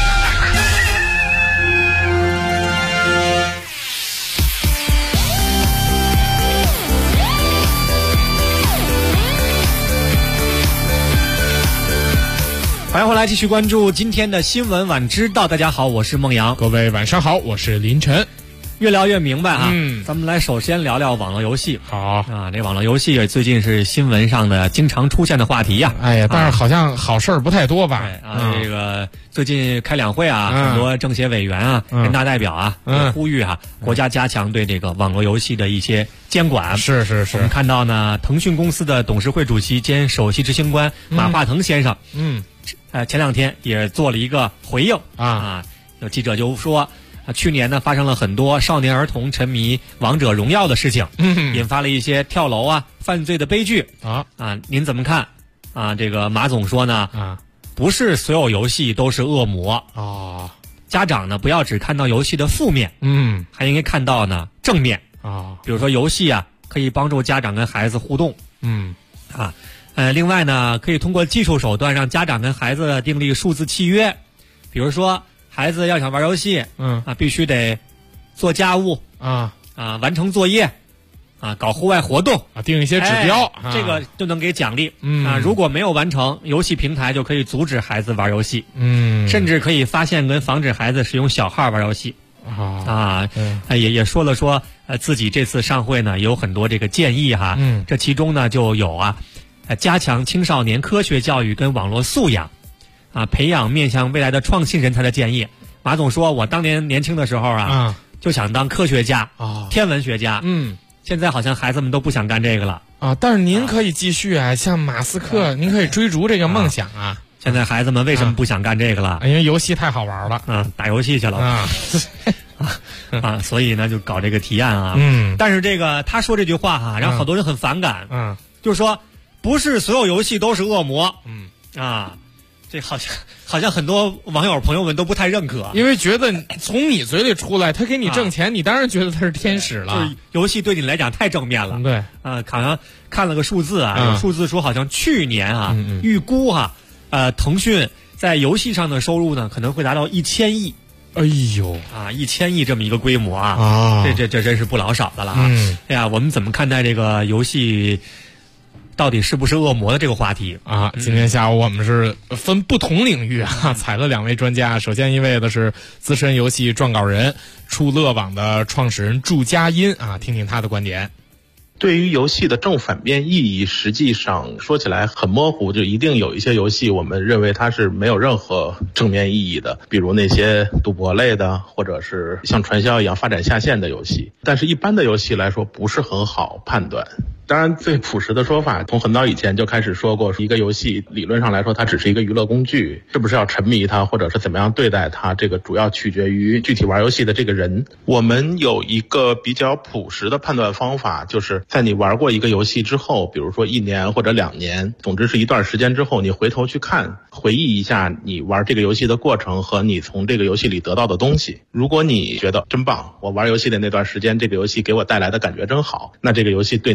欢迎回来，继续关注今天的新闻晚知道。大家好，我是孟阳。 各位晚上好，我是林晨。 越聊越明白啊！咱们来首先聊聊网络游戏。 好啊，这网络游戏最近是新闻上的经常出现的话题呀。 哎呀，但是好像好事儿不太多吧？ 这个最近开两会啊，很多政协委员啊、人大代表啊，呼吁国家加强对这个网络游戏的一些监管。 是。 我们看到呢，腾讯公司的董事会主席兼首席执行官马化腾先生，前两天也做了一个回应有记者就说。去年呢，发生了很多少年儿童沉迷王者荣耀的事情，引发了一些跳楼犯罪的悲剧您怎么看这个马总说呢不是所有游戏都是恶魔家长呢不要只看到游戏的负面，还应该看到呢正面比如说游戏可以帮助家长跟孩子互动，另外呢，可以通过技术手段让家长跟孩子订立数字契约，比如说。孩子要想玩游戏，必须得做家务完成作业搞户外活动定一些指标， 这个就能给奖励如果没有完成，游戏平台就可以阻止孩子玩游戏，甚至可以发现跟防止孩子使用小号玩游戏也说了自己这次上会呢有很多这个建议这其中呢就有加强青少年科学教育跟网络素养。培养面向未来的创新人才的建议。马总说，我当年年轻的时候就想当科学家天文学家。现在好像孩子们都不想干这个了但是您可以继续像马斯克，您可以追逐这个梦想现在孩子们为什么不想干这个了？ 因为游戏太好玩了打游戏去了所以呢就搞这个提案但是这个他说这句话让好多人很反感就是说不是所有游戏都是恶魔这好像很多网友朋友们都不太认可， 因为觉得从你嘴里出来，他给你挣钱，你当然觉得他是天使了。 就是游戏对你来讲太正面了。 对， 好像看了个数字有数字说好像去年预估腾讯在游戏上的收入呢可能会达到1000亿。 哎呦 1000亿这么一个规模这真是不老少的了哎呀，我们怎么看待这个游戏？到底是不是恶魔的这个话题今天下午我们是分不同领域采了2位专家。首先一位的是资深游戏撰稿人触乐网的创始人祝佳音听听他的观点。 对于游戏的正反面意义，实际上说起来很模糊，就一定有一些游戏我们认为它是没有任何正面意义的，比如那些赌博类的，或者是像传销一样发展下线的游戏。但是一般的游戏来说不是很好判断。当然最朴实的说法，从很早以前就开始说过，一个游戏理论上来说它只是一个娱乐工具，是不是要沉迷它或者是怎么样对待它，这个主要取决于具体玩游戏的这个人。我们有一个比较朴实的判断方法，就是在你玩过一个游戏之后，比如说1年或者2年，总之是一段时间之后，你回头去看，回忆一下你玩这个游戏的过程和你从这个游戏里得到的东西。如果你觉得真棒，我玩游戏的那段时间这个游戏给我带来的感觉真好，那这个游戏对你来说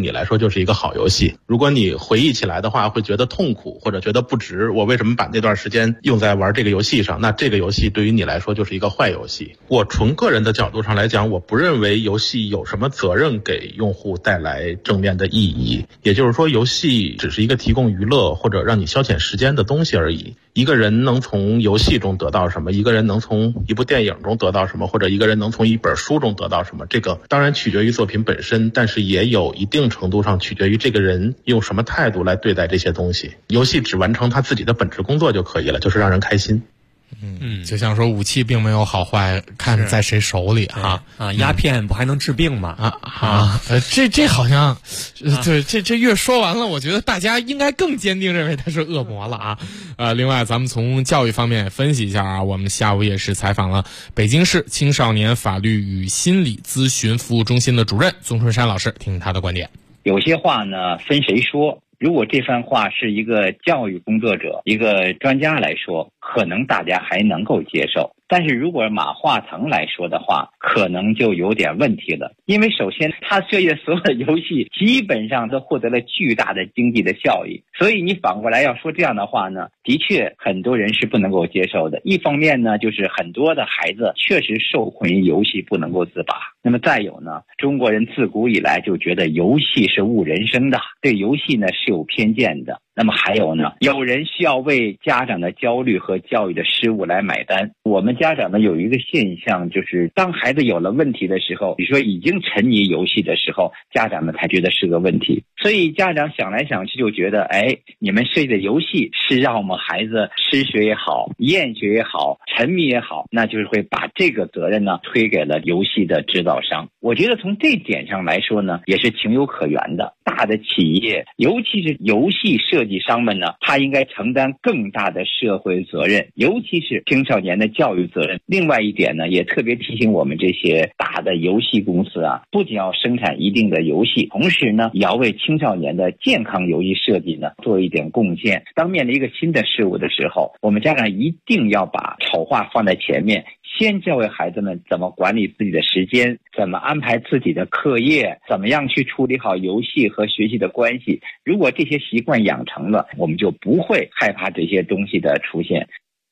就是一个好游戏。如果你回忆起来的话，会觉得痛苦或者觉得不值，我为什么把那段时间用在玩这个游戏上？那这个游戏对于你来说就是一个坏游戏。我纯个人的角度上来讲，我不认为游戏有什么责任给用户带来正面的意义。也就是说，游戏只是一个提供娱乐或者让你消遣时间的东西而已。一个人能从游戏中得到什么，一个人能从一部电影中得到什么，或者一个人能从一本书中得到什么，这个当然取决于作品本身，但是也有一定程度上取决于这个人用什么态度来对待这些东西。游戏只完成他自己的本职工作就可以了，就是让人开心。 就像说武器并没有好坏，看在谁手里哈鸦片不还能治病吗？ 这好像，对，这越说完了，我觉得大家应该更坚定认为他是恶魔了啊。另外咱们从教育方面也分析一下啊，我们下午也是采访了北京市青少年法律与心理咨询服务中心的主任宗春山老师，听他的观点。 有些话呢分谁说，如果这番话是一个教育工作者、一个专家来说，可能大家还能够接受。但是如果马化腾来说的话，可能就有点问题了。因为首先他设计的所有的游戏基本上都获得了巨大的经济的效益，所以你反过来要说这样的话呢，的确很多人是不能够接受的。一方面呢，就是很多的孩子确实受困于游戏不能够自拔。那么再有呢，中国人自古以来就觉得游戏是误人生的，对游戏呢是有偏见的。那么还有呢，有人需要为家长的焦虑和教育的失误来买单。我们家长呢有一个现象，就是当孩子有了问题的时候，比如说已经沉迷游戏的时候，家长呢才觉得是个问题。所以家长想来想去就觉得，你们设计的游戏是让我们孩子失学也好、厌学也好、沉迷也好，那就是会把这个责任呢推给了游戏的制造商。我觉得从这点上来说呢，也是情有可原的。大的企业，尤其是游戏设计商们呢，他应该承担更大的社会责任，尤其是青少年的教育责任。另外一点呢，也特别提醒我们这些大的游戏公司啊，不仅要生产一定的游戏，同时呢，也要为青少年的健康游戏设计呢做一点贡献。当面临一个新的事物的时候，我们家长一定要把丑话放在前面，先教会孩子们怎么管理自己的时间，怎么安排自己的课业，怎么样去处理好游戏和学习的关系。如果这些习惯养成了，我们就不会害怕这些东西的出现。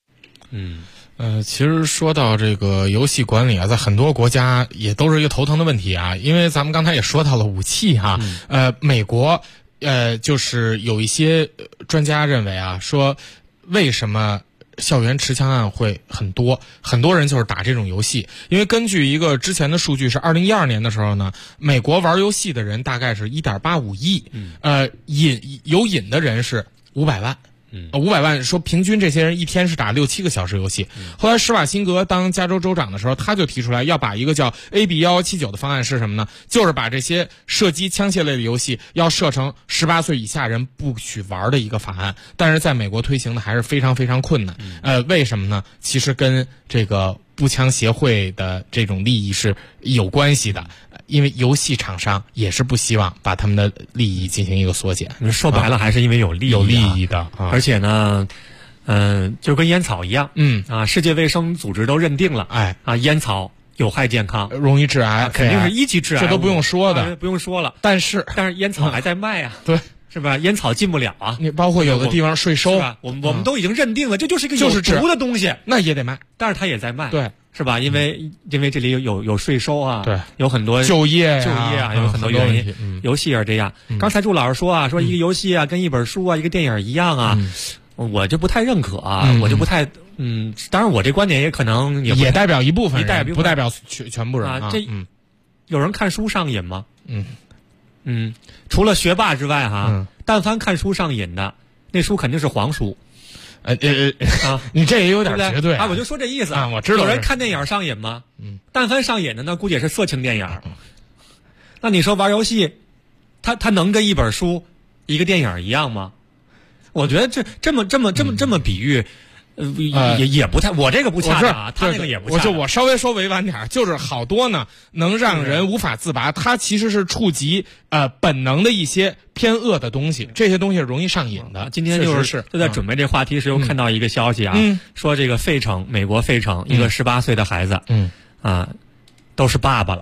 其实说到这个游戏管理啊，在很多国家也都是一个头疼的问题啊，因为咱们刚才也说到了武器哈，美国就是有一些专家认为啊，说为什么校园持枪案会很多人就是打这种游戏。因为根据一个之前的数据是2012年的时候呢，美国玩游戏的人大概是 1.85 亿，有瘾的人是500万。500万，说平均这些人一天是打6-7个小时游戏。后来施瓦辛格当加州州长的时候，他就提出来要把一个叫 AB1179 的方案，是什么呢？就是把这些射击枪械类的游戏要设成18岁以下人不许玩的一个法案。但是在美国推行的还是非常非常困难。为什么呢？其实跟这个步枪协会的这种利益是有关系的，因为游戏厂商也是不希望把他们的利益进行一个缩减。 说白了还是因为有利益的， 而且呢，就跟烟草一样，世界卫生组织都认定了，烟草有害健康， 容易致癌， 肯定是1级致癌， 这都不用说的， 不用说了。 但是烟草还在卖啊， 对。 是吧？烟草禁不了啊！ 你包括有的地方税收， 我们都已经认定了，这就是一个有毒的东西， 那也得卖。 但是它也在卖， 对， 是吧？因为这里有税收啊， 对， 有很多就业啊，有很多原因。游戏也是这样。刚才祝老师说啊，说一个游戏啊，跟一本书啊，一个电影一样啊，我就不太认可啊，我就不太当然我这观点也可能也代表一部分人， 不代表全部人啊。有人看书上瘾吗？除了学霸之外哈，但凡看书上瘾的，那书肯定是黄书。 你这也有点绝对啊！我就说这意思啊，我知道。 有人看电影上瘾吗？但凡上瘾的呢，估计也是色情电影。那你说玩游戏，它能跟一本书、一个电影一样吗？我觉得这么比喻。也不太，我这个不恰当啊，他那个也不恰当。 我稍微说委婉点，就是好多呢能让人无法自拔，它其实是触及本能的一些偏恶的东西，这些东西是容易上瘾的。 今天就在准备这话题时，又看到一个消息啊，说这个费城，美国费城一个18岁的孩子，都是爸爸了，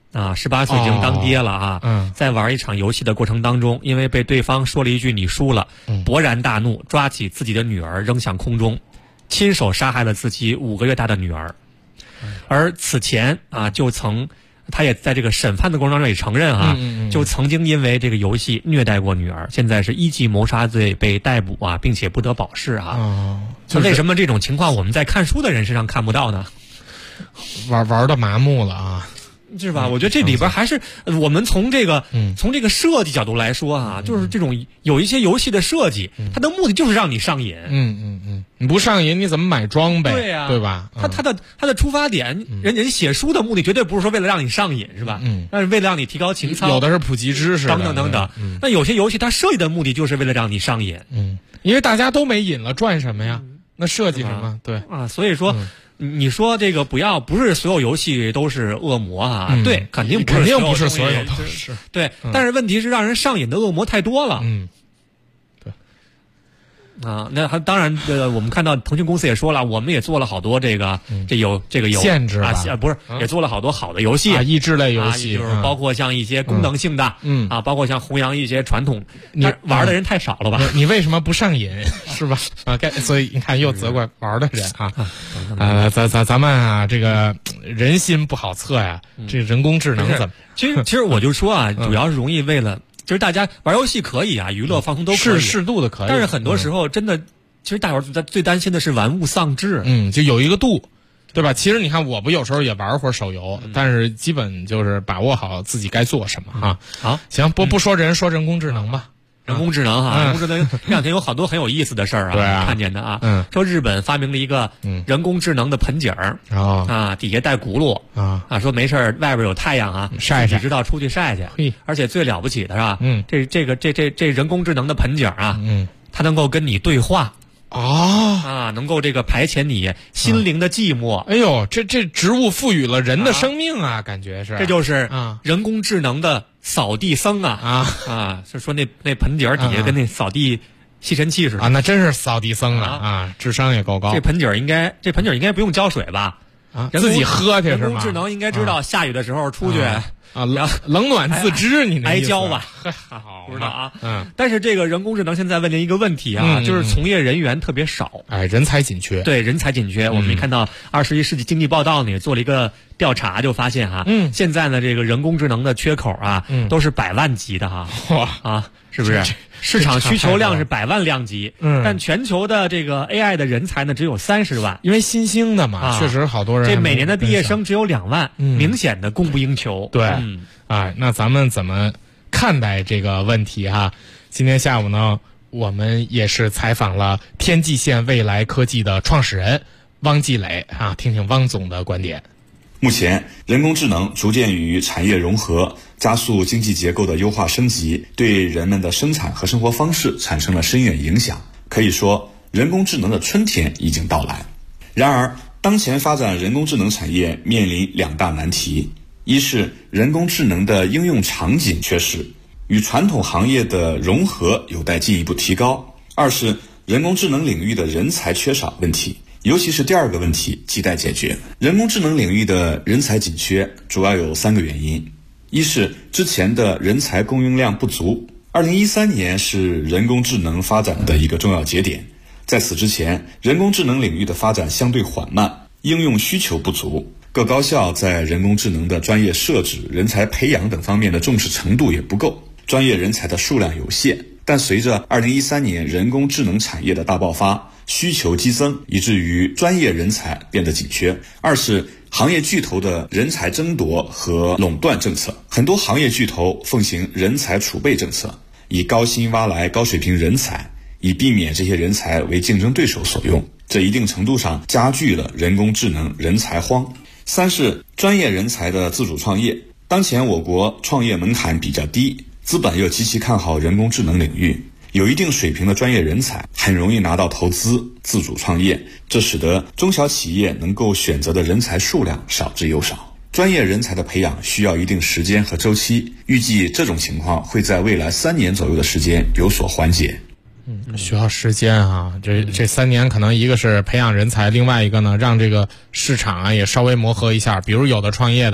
18岁已经当爹了啊，在玩一场游戏的过程当中，因为被对方说了一句你输了，勃然大怒，抓起自己的女儿扔向空中，亲手杀害了自己5个月大的女儿。而此前他也在这个审判的过程当中也承认就曾经因为这个游戏虐待过女儿，现在是1级谋杀罪被逮捕并且不得保释啊。为什么这种情况我们在看书的人身上看不到呢？ 玩的麻木了啊。 是吧？我觉得这里边还是我们从这个设计角度来说就是这种有一些游戏的设计，它的目的就是让你上瘾。 你不上瘾你怎么买装备？ 对呀， 对吧？ 它的出发点，人写书的目的绝对不是说为了让你上瘾，是吧？但是为了让你提高情操， 有的是普及知识等等等等。那有些游戏它设计的目的就是为了让你上瘾。 因为大家都没瘾了，赚什么呀？那设计什么？对所以说。你说这个不是所有游戏都是恶魔对，肯定不是所有都是对，但是问题是让人上瘾的恶魔太多了。 对那当然我们看到腾讯公司也说了，我们也做了好多这个限制不是也做了好多好的游戏益智类游戏， 就是包括像一些功能性的包括像弘扬一些传统， 你玩的人太少了吧？ 你为什么不上瘾是吧？所以你看又责怪玩的人咱们这个人心不好测呀，这人工智能怎么？ 其实我就说主要是容易为了。就是大家玩游戏可以娱乐放松都可以， 适度的可以， 但是很多时候真的，其实大伙儿最担心的是玩物丧志。 就有一个度，对吧？其实你看，我不有时候也玩会儿手游，但是基本就是把握好自己该做什么好， 行，不说人，说人工智能吧。 人工智能人工智能这两天有好多很有意思的事儿对看见的说日本发明了一个人工智能的盆景底下带轱辘说没事儿外边有太阳晒自己知道出去晒去，而且最了不起的是这人工智能的盆景它能够跟你对话。能够这个排遣你心灵的寂寞。 哎呦，这植物赋予了人的生命感觉是。 这就是人工智能的扫地僧是说那盆景底下跟那扫地吸尘器似的那真是扫地僧智商也够高。 这盆景应该不用浇水吧？ 自己喝去是吗？ 人工智能应该知道下雨的时候出去冷暖自知，你那挨浇吧？不知道但是这个人工智能现在问了一个问题就是从业人员特别少， 人才紧缺。 对，人才紧缺。我们看到21世纪经济报道呢也做了一个调查，就发现现在呢这个人工智能的缺口都是100万级的是不是？市场需求量是100万量级，但全球的这个 AI 的人才呢只有30万， 因为新兴的嘛，确实好多人。 这每年的毕业生只有2万，明显的供不应求。 对，那咱们怎么看待这个问题今天下午呢，我们也是采访了天际线未来科技的创始人汪继磊听听汪总的观点。 目前，人工智能逐渐与产业融合，加速经济结构的优化升级，对人们的生产和生活方式产生了深远影响。可以说，人工智能的春天已经到来。然而，当前发展人工智能产业面临2大难题：一是人工智能的应用场景缺失，与传统行业的融合有待进一步提高；二是人工智能领域的人才缺少问题。尤其是第二个问题亟待解决。人工智能领域的人才紧缺主要有3个原因：一是之前的人才供应量不足，2013年是人工智能发展的一个重要节点，在此之前，人工智能领域的发展相对缓慢，应用需求不足，各高校在人工智能的专业设置、人才培养等方面的重视程度也不够，专业人才的数量有限。但随着2013年人工智能产业的大爆发，需求激增，以至于专业人才变得紧缺。二是行业巨头的人才争夺和垄断政策，很多行业巨头奉行人才储备政策，以高薪挖来高水平人才，以避免这些人才为竞争对手所用，这一定程度上加剧了人工智能人才荒。三是专业人才的自主创业，当前我国创业门槛比较低，资本又极其看好人工智能领域，有一定水平的专业人才很容易拿到投资，自主创业，这使得中小企业能够选择的人才数量少之又少。专业人才的培养需要一定时间和周期，预计这种情况会在未来3年左右的时间有所缓解。 需要时间啊，这3年可能一个是培养人才，另外一个呢，让这个市场也稍微磨合一下。比如有的创业的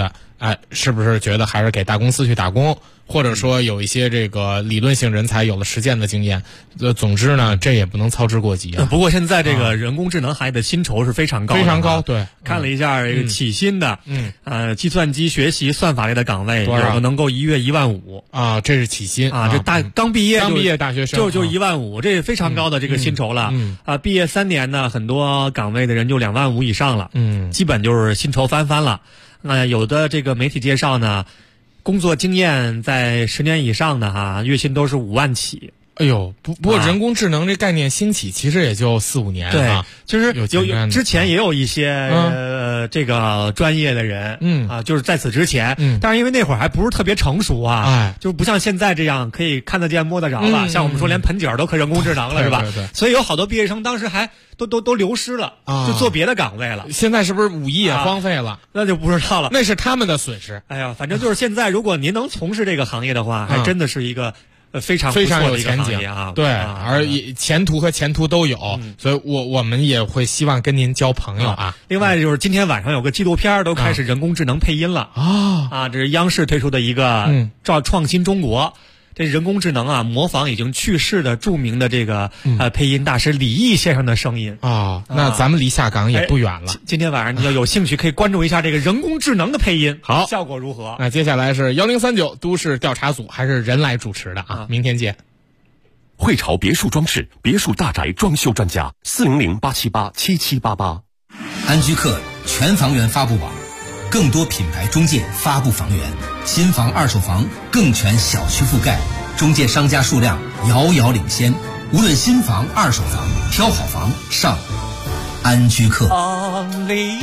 是不是觉得还是给大公司去打工，或者说有一些这个理论性人才有了实践的经验，总之呢，这也不能操之过急啊。 不过现在这个人工智能行业的薪酬是非常高的， 非常高。对， 看了一下这个起薪的，计算机学习算法类的岗位，有的能够一月15000啊， 这是起薪啊，这刚毕业大学生就15000，这也非常高的这个薪酬了。毕业3年呢，很多岗位的人就25000以上了，基本就是薪酬翻了。那有的这个媒体介绍呢，工作经验在10年以上的月薪都是5万起。 哎呦，不过人工智能这概念兴起，其实也就4-5年啊。 对，其实有之前也有一些这个专业的人，就是在此之前，但是因为那会儿还不是特别成熟啊，就是不像现在这样可以看得见摸得着了。像我们说连盆景都可人工智能了，是吧？ 对。 所以有好多毕业生当时还都流失了，就做别的岗位了。 现在是不是5亿也荒废了？ 那就不知道了， 那是他们的损失。 哎呀，反正就是现在，如果您能从事这个行业的话，还真的是一个非常有前景啊！ 对，而前途和前途都有，所以我们也会希望跟您交朋友啊。 另外就是今天晚上有个纪录片都开始人工智能配音了这是央视推出的一个创新中国。这人工智能模仿已经去世的著名的这个配音大师李毅先生的声音那咱们离下岗也不远了。 今天晚上你要有兴趣可以关注一下这个人工智能的配音， 好， 效果如何？ 那接下来是1039都市调查组，还是人来主持的啊？明天见。 汇潮别墅装饰别墅大宅装修专家400-878-7788。 安居客全房源发布网，更多品牌中介发布房源，新房二手房更全小区覆盖，中介商家数量遥遥领先。无论新房二手房，挑好房上安居客。 Only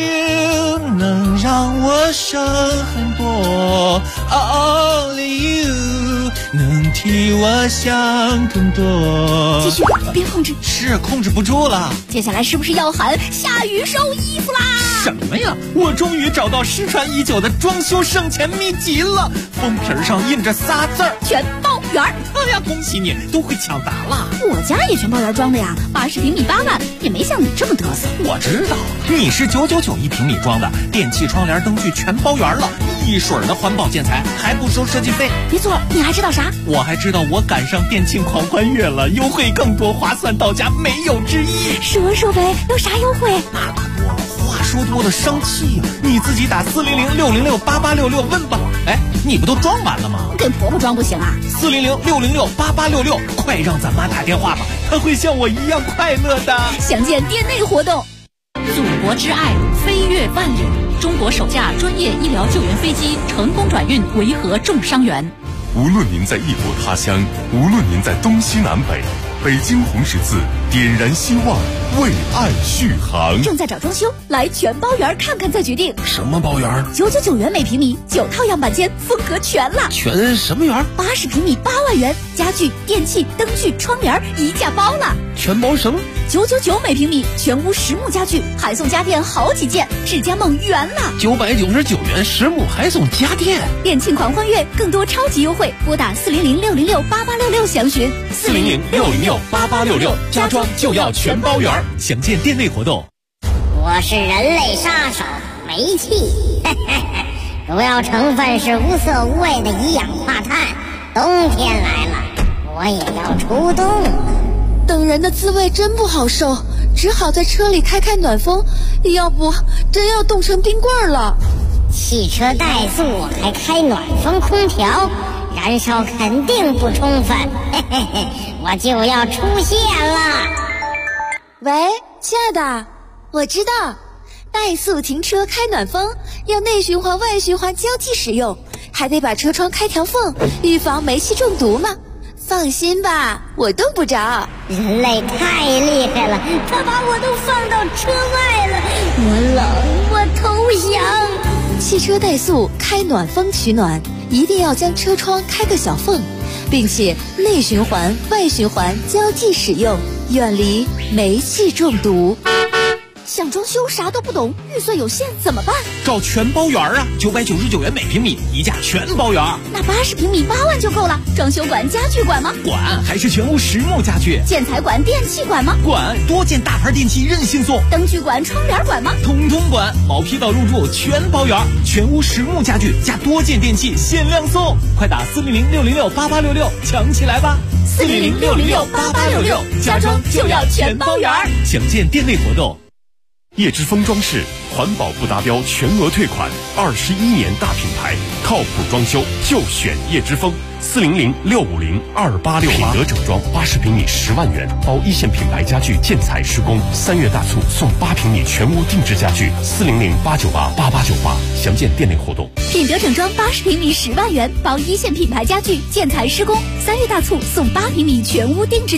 you 能让我省很多 ，Only you 能替我想更多。 继续，别控制， 是控制不住了。 接下来是不是要喊下雨收衣服啦？ 什么呀！我终于找到失传已久的装修省钱秘籍了，封皮上印着仨字儿： 全包圆。 哎呀，恭喜你，都会抢答了。 我家也全包圆装的呀，80平米8万，也没像你这么嘚瑟。 我知道，你是999一平米装的，电器、窗帘、灯具全包圆了，一水的环保建材，还不收设计费。 别错，你还知道啥？ 我还知道我赶上电庆狂欢月了，优惠更多，划算到家，没有之一。 说呗，有啥优惠？ 那可多了，话说多的生气呀！你自己打400-606-8866问吧。哎，你不都装完了吗？ 跟婆婆装不行啊 ！400-606-8866，快让咱妈打电话吧，她会像我一样快乐的。 详见店内活动。 祖国之爱，飞越万里。中国首架专业医疗救援飞机成功转运维和重伤员。 无论您在异国他乡，无论您在东西南北，北京红十字点燃希望，为爱续航。 正在找装修，来全包圆看看再决定。 什么包圆 ？999元每平米，9套样板间，风格全了。 全什么圆 ？80平米8万元，家具、电器、灯具、窗帘一价包了。 全包什么 ？999每平米，全屋实木家具，还送家电好几件，智家梦圆了。 999元实木还送家电， 店庆狂欢月，更多超级优惠，拨打400-606-8866详询。 400-606-8866，家装就要全包圆，详见店内活动。 我是人类杀手煤气，主要成分是无色无味的一氧化碳。冬天来了，我也要出动了。 等人的滋味真不好受，只好在车里开暖风，要不真要冻成冰棍了。 汽车怠速还开暖风空调，燃烧肯定不充分，我就要出现了。 喂，亲爱的，我知道，怠速停车开暖风要内循环外循环交替使用，还得把车窗开条缝，预防煤气中毒呢。放心吧，我冻不着。 人类太厉害了，他把我都放到车外了，我冷，我投降。 汽车怠速开暖风取暖，一定要将车窗开个小缝，并且内循环外循环交替使用，远离煤气中毒。 想装修啥都不懂，预算有限怎么办？ 找全包园啊，999元每平米，一价全包园。 那80平米8万就够了。装修管、家具管吗？ 管，还是全屋实木家具。 建材管、电器管吗？ 管，多件大牌电器任性送。 灯具管、窗帘管吗？ 通通管，毛坯到入住全包园，全屋实木家具加多件电器限量送，快打400-606-8866抢起来吧 ！400-606-8866，家装就要全包园。 详见店内活动。 叶之峰装饰，环保不达标全额退款，21年大品牌，靠谱装修就选叶之峰。400-650-2868，品德整装80平米10万元，包一线品牌家具建材施工，3月大促送8平米全屋定制家具，400-898-8898，详见店内活动。 品德整装80平米10万元，包一线品牌家具建材施工，3月大促送8平米全屋定制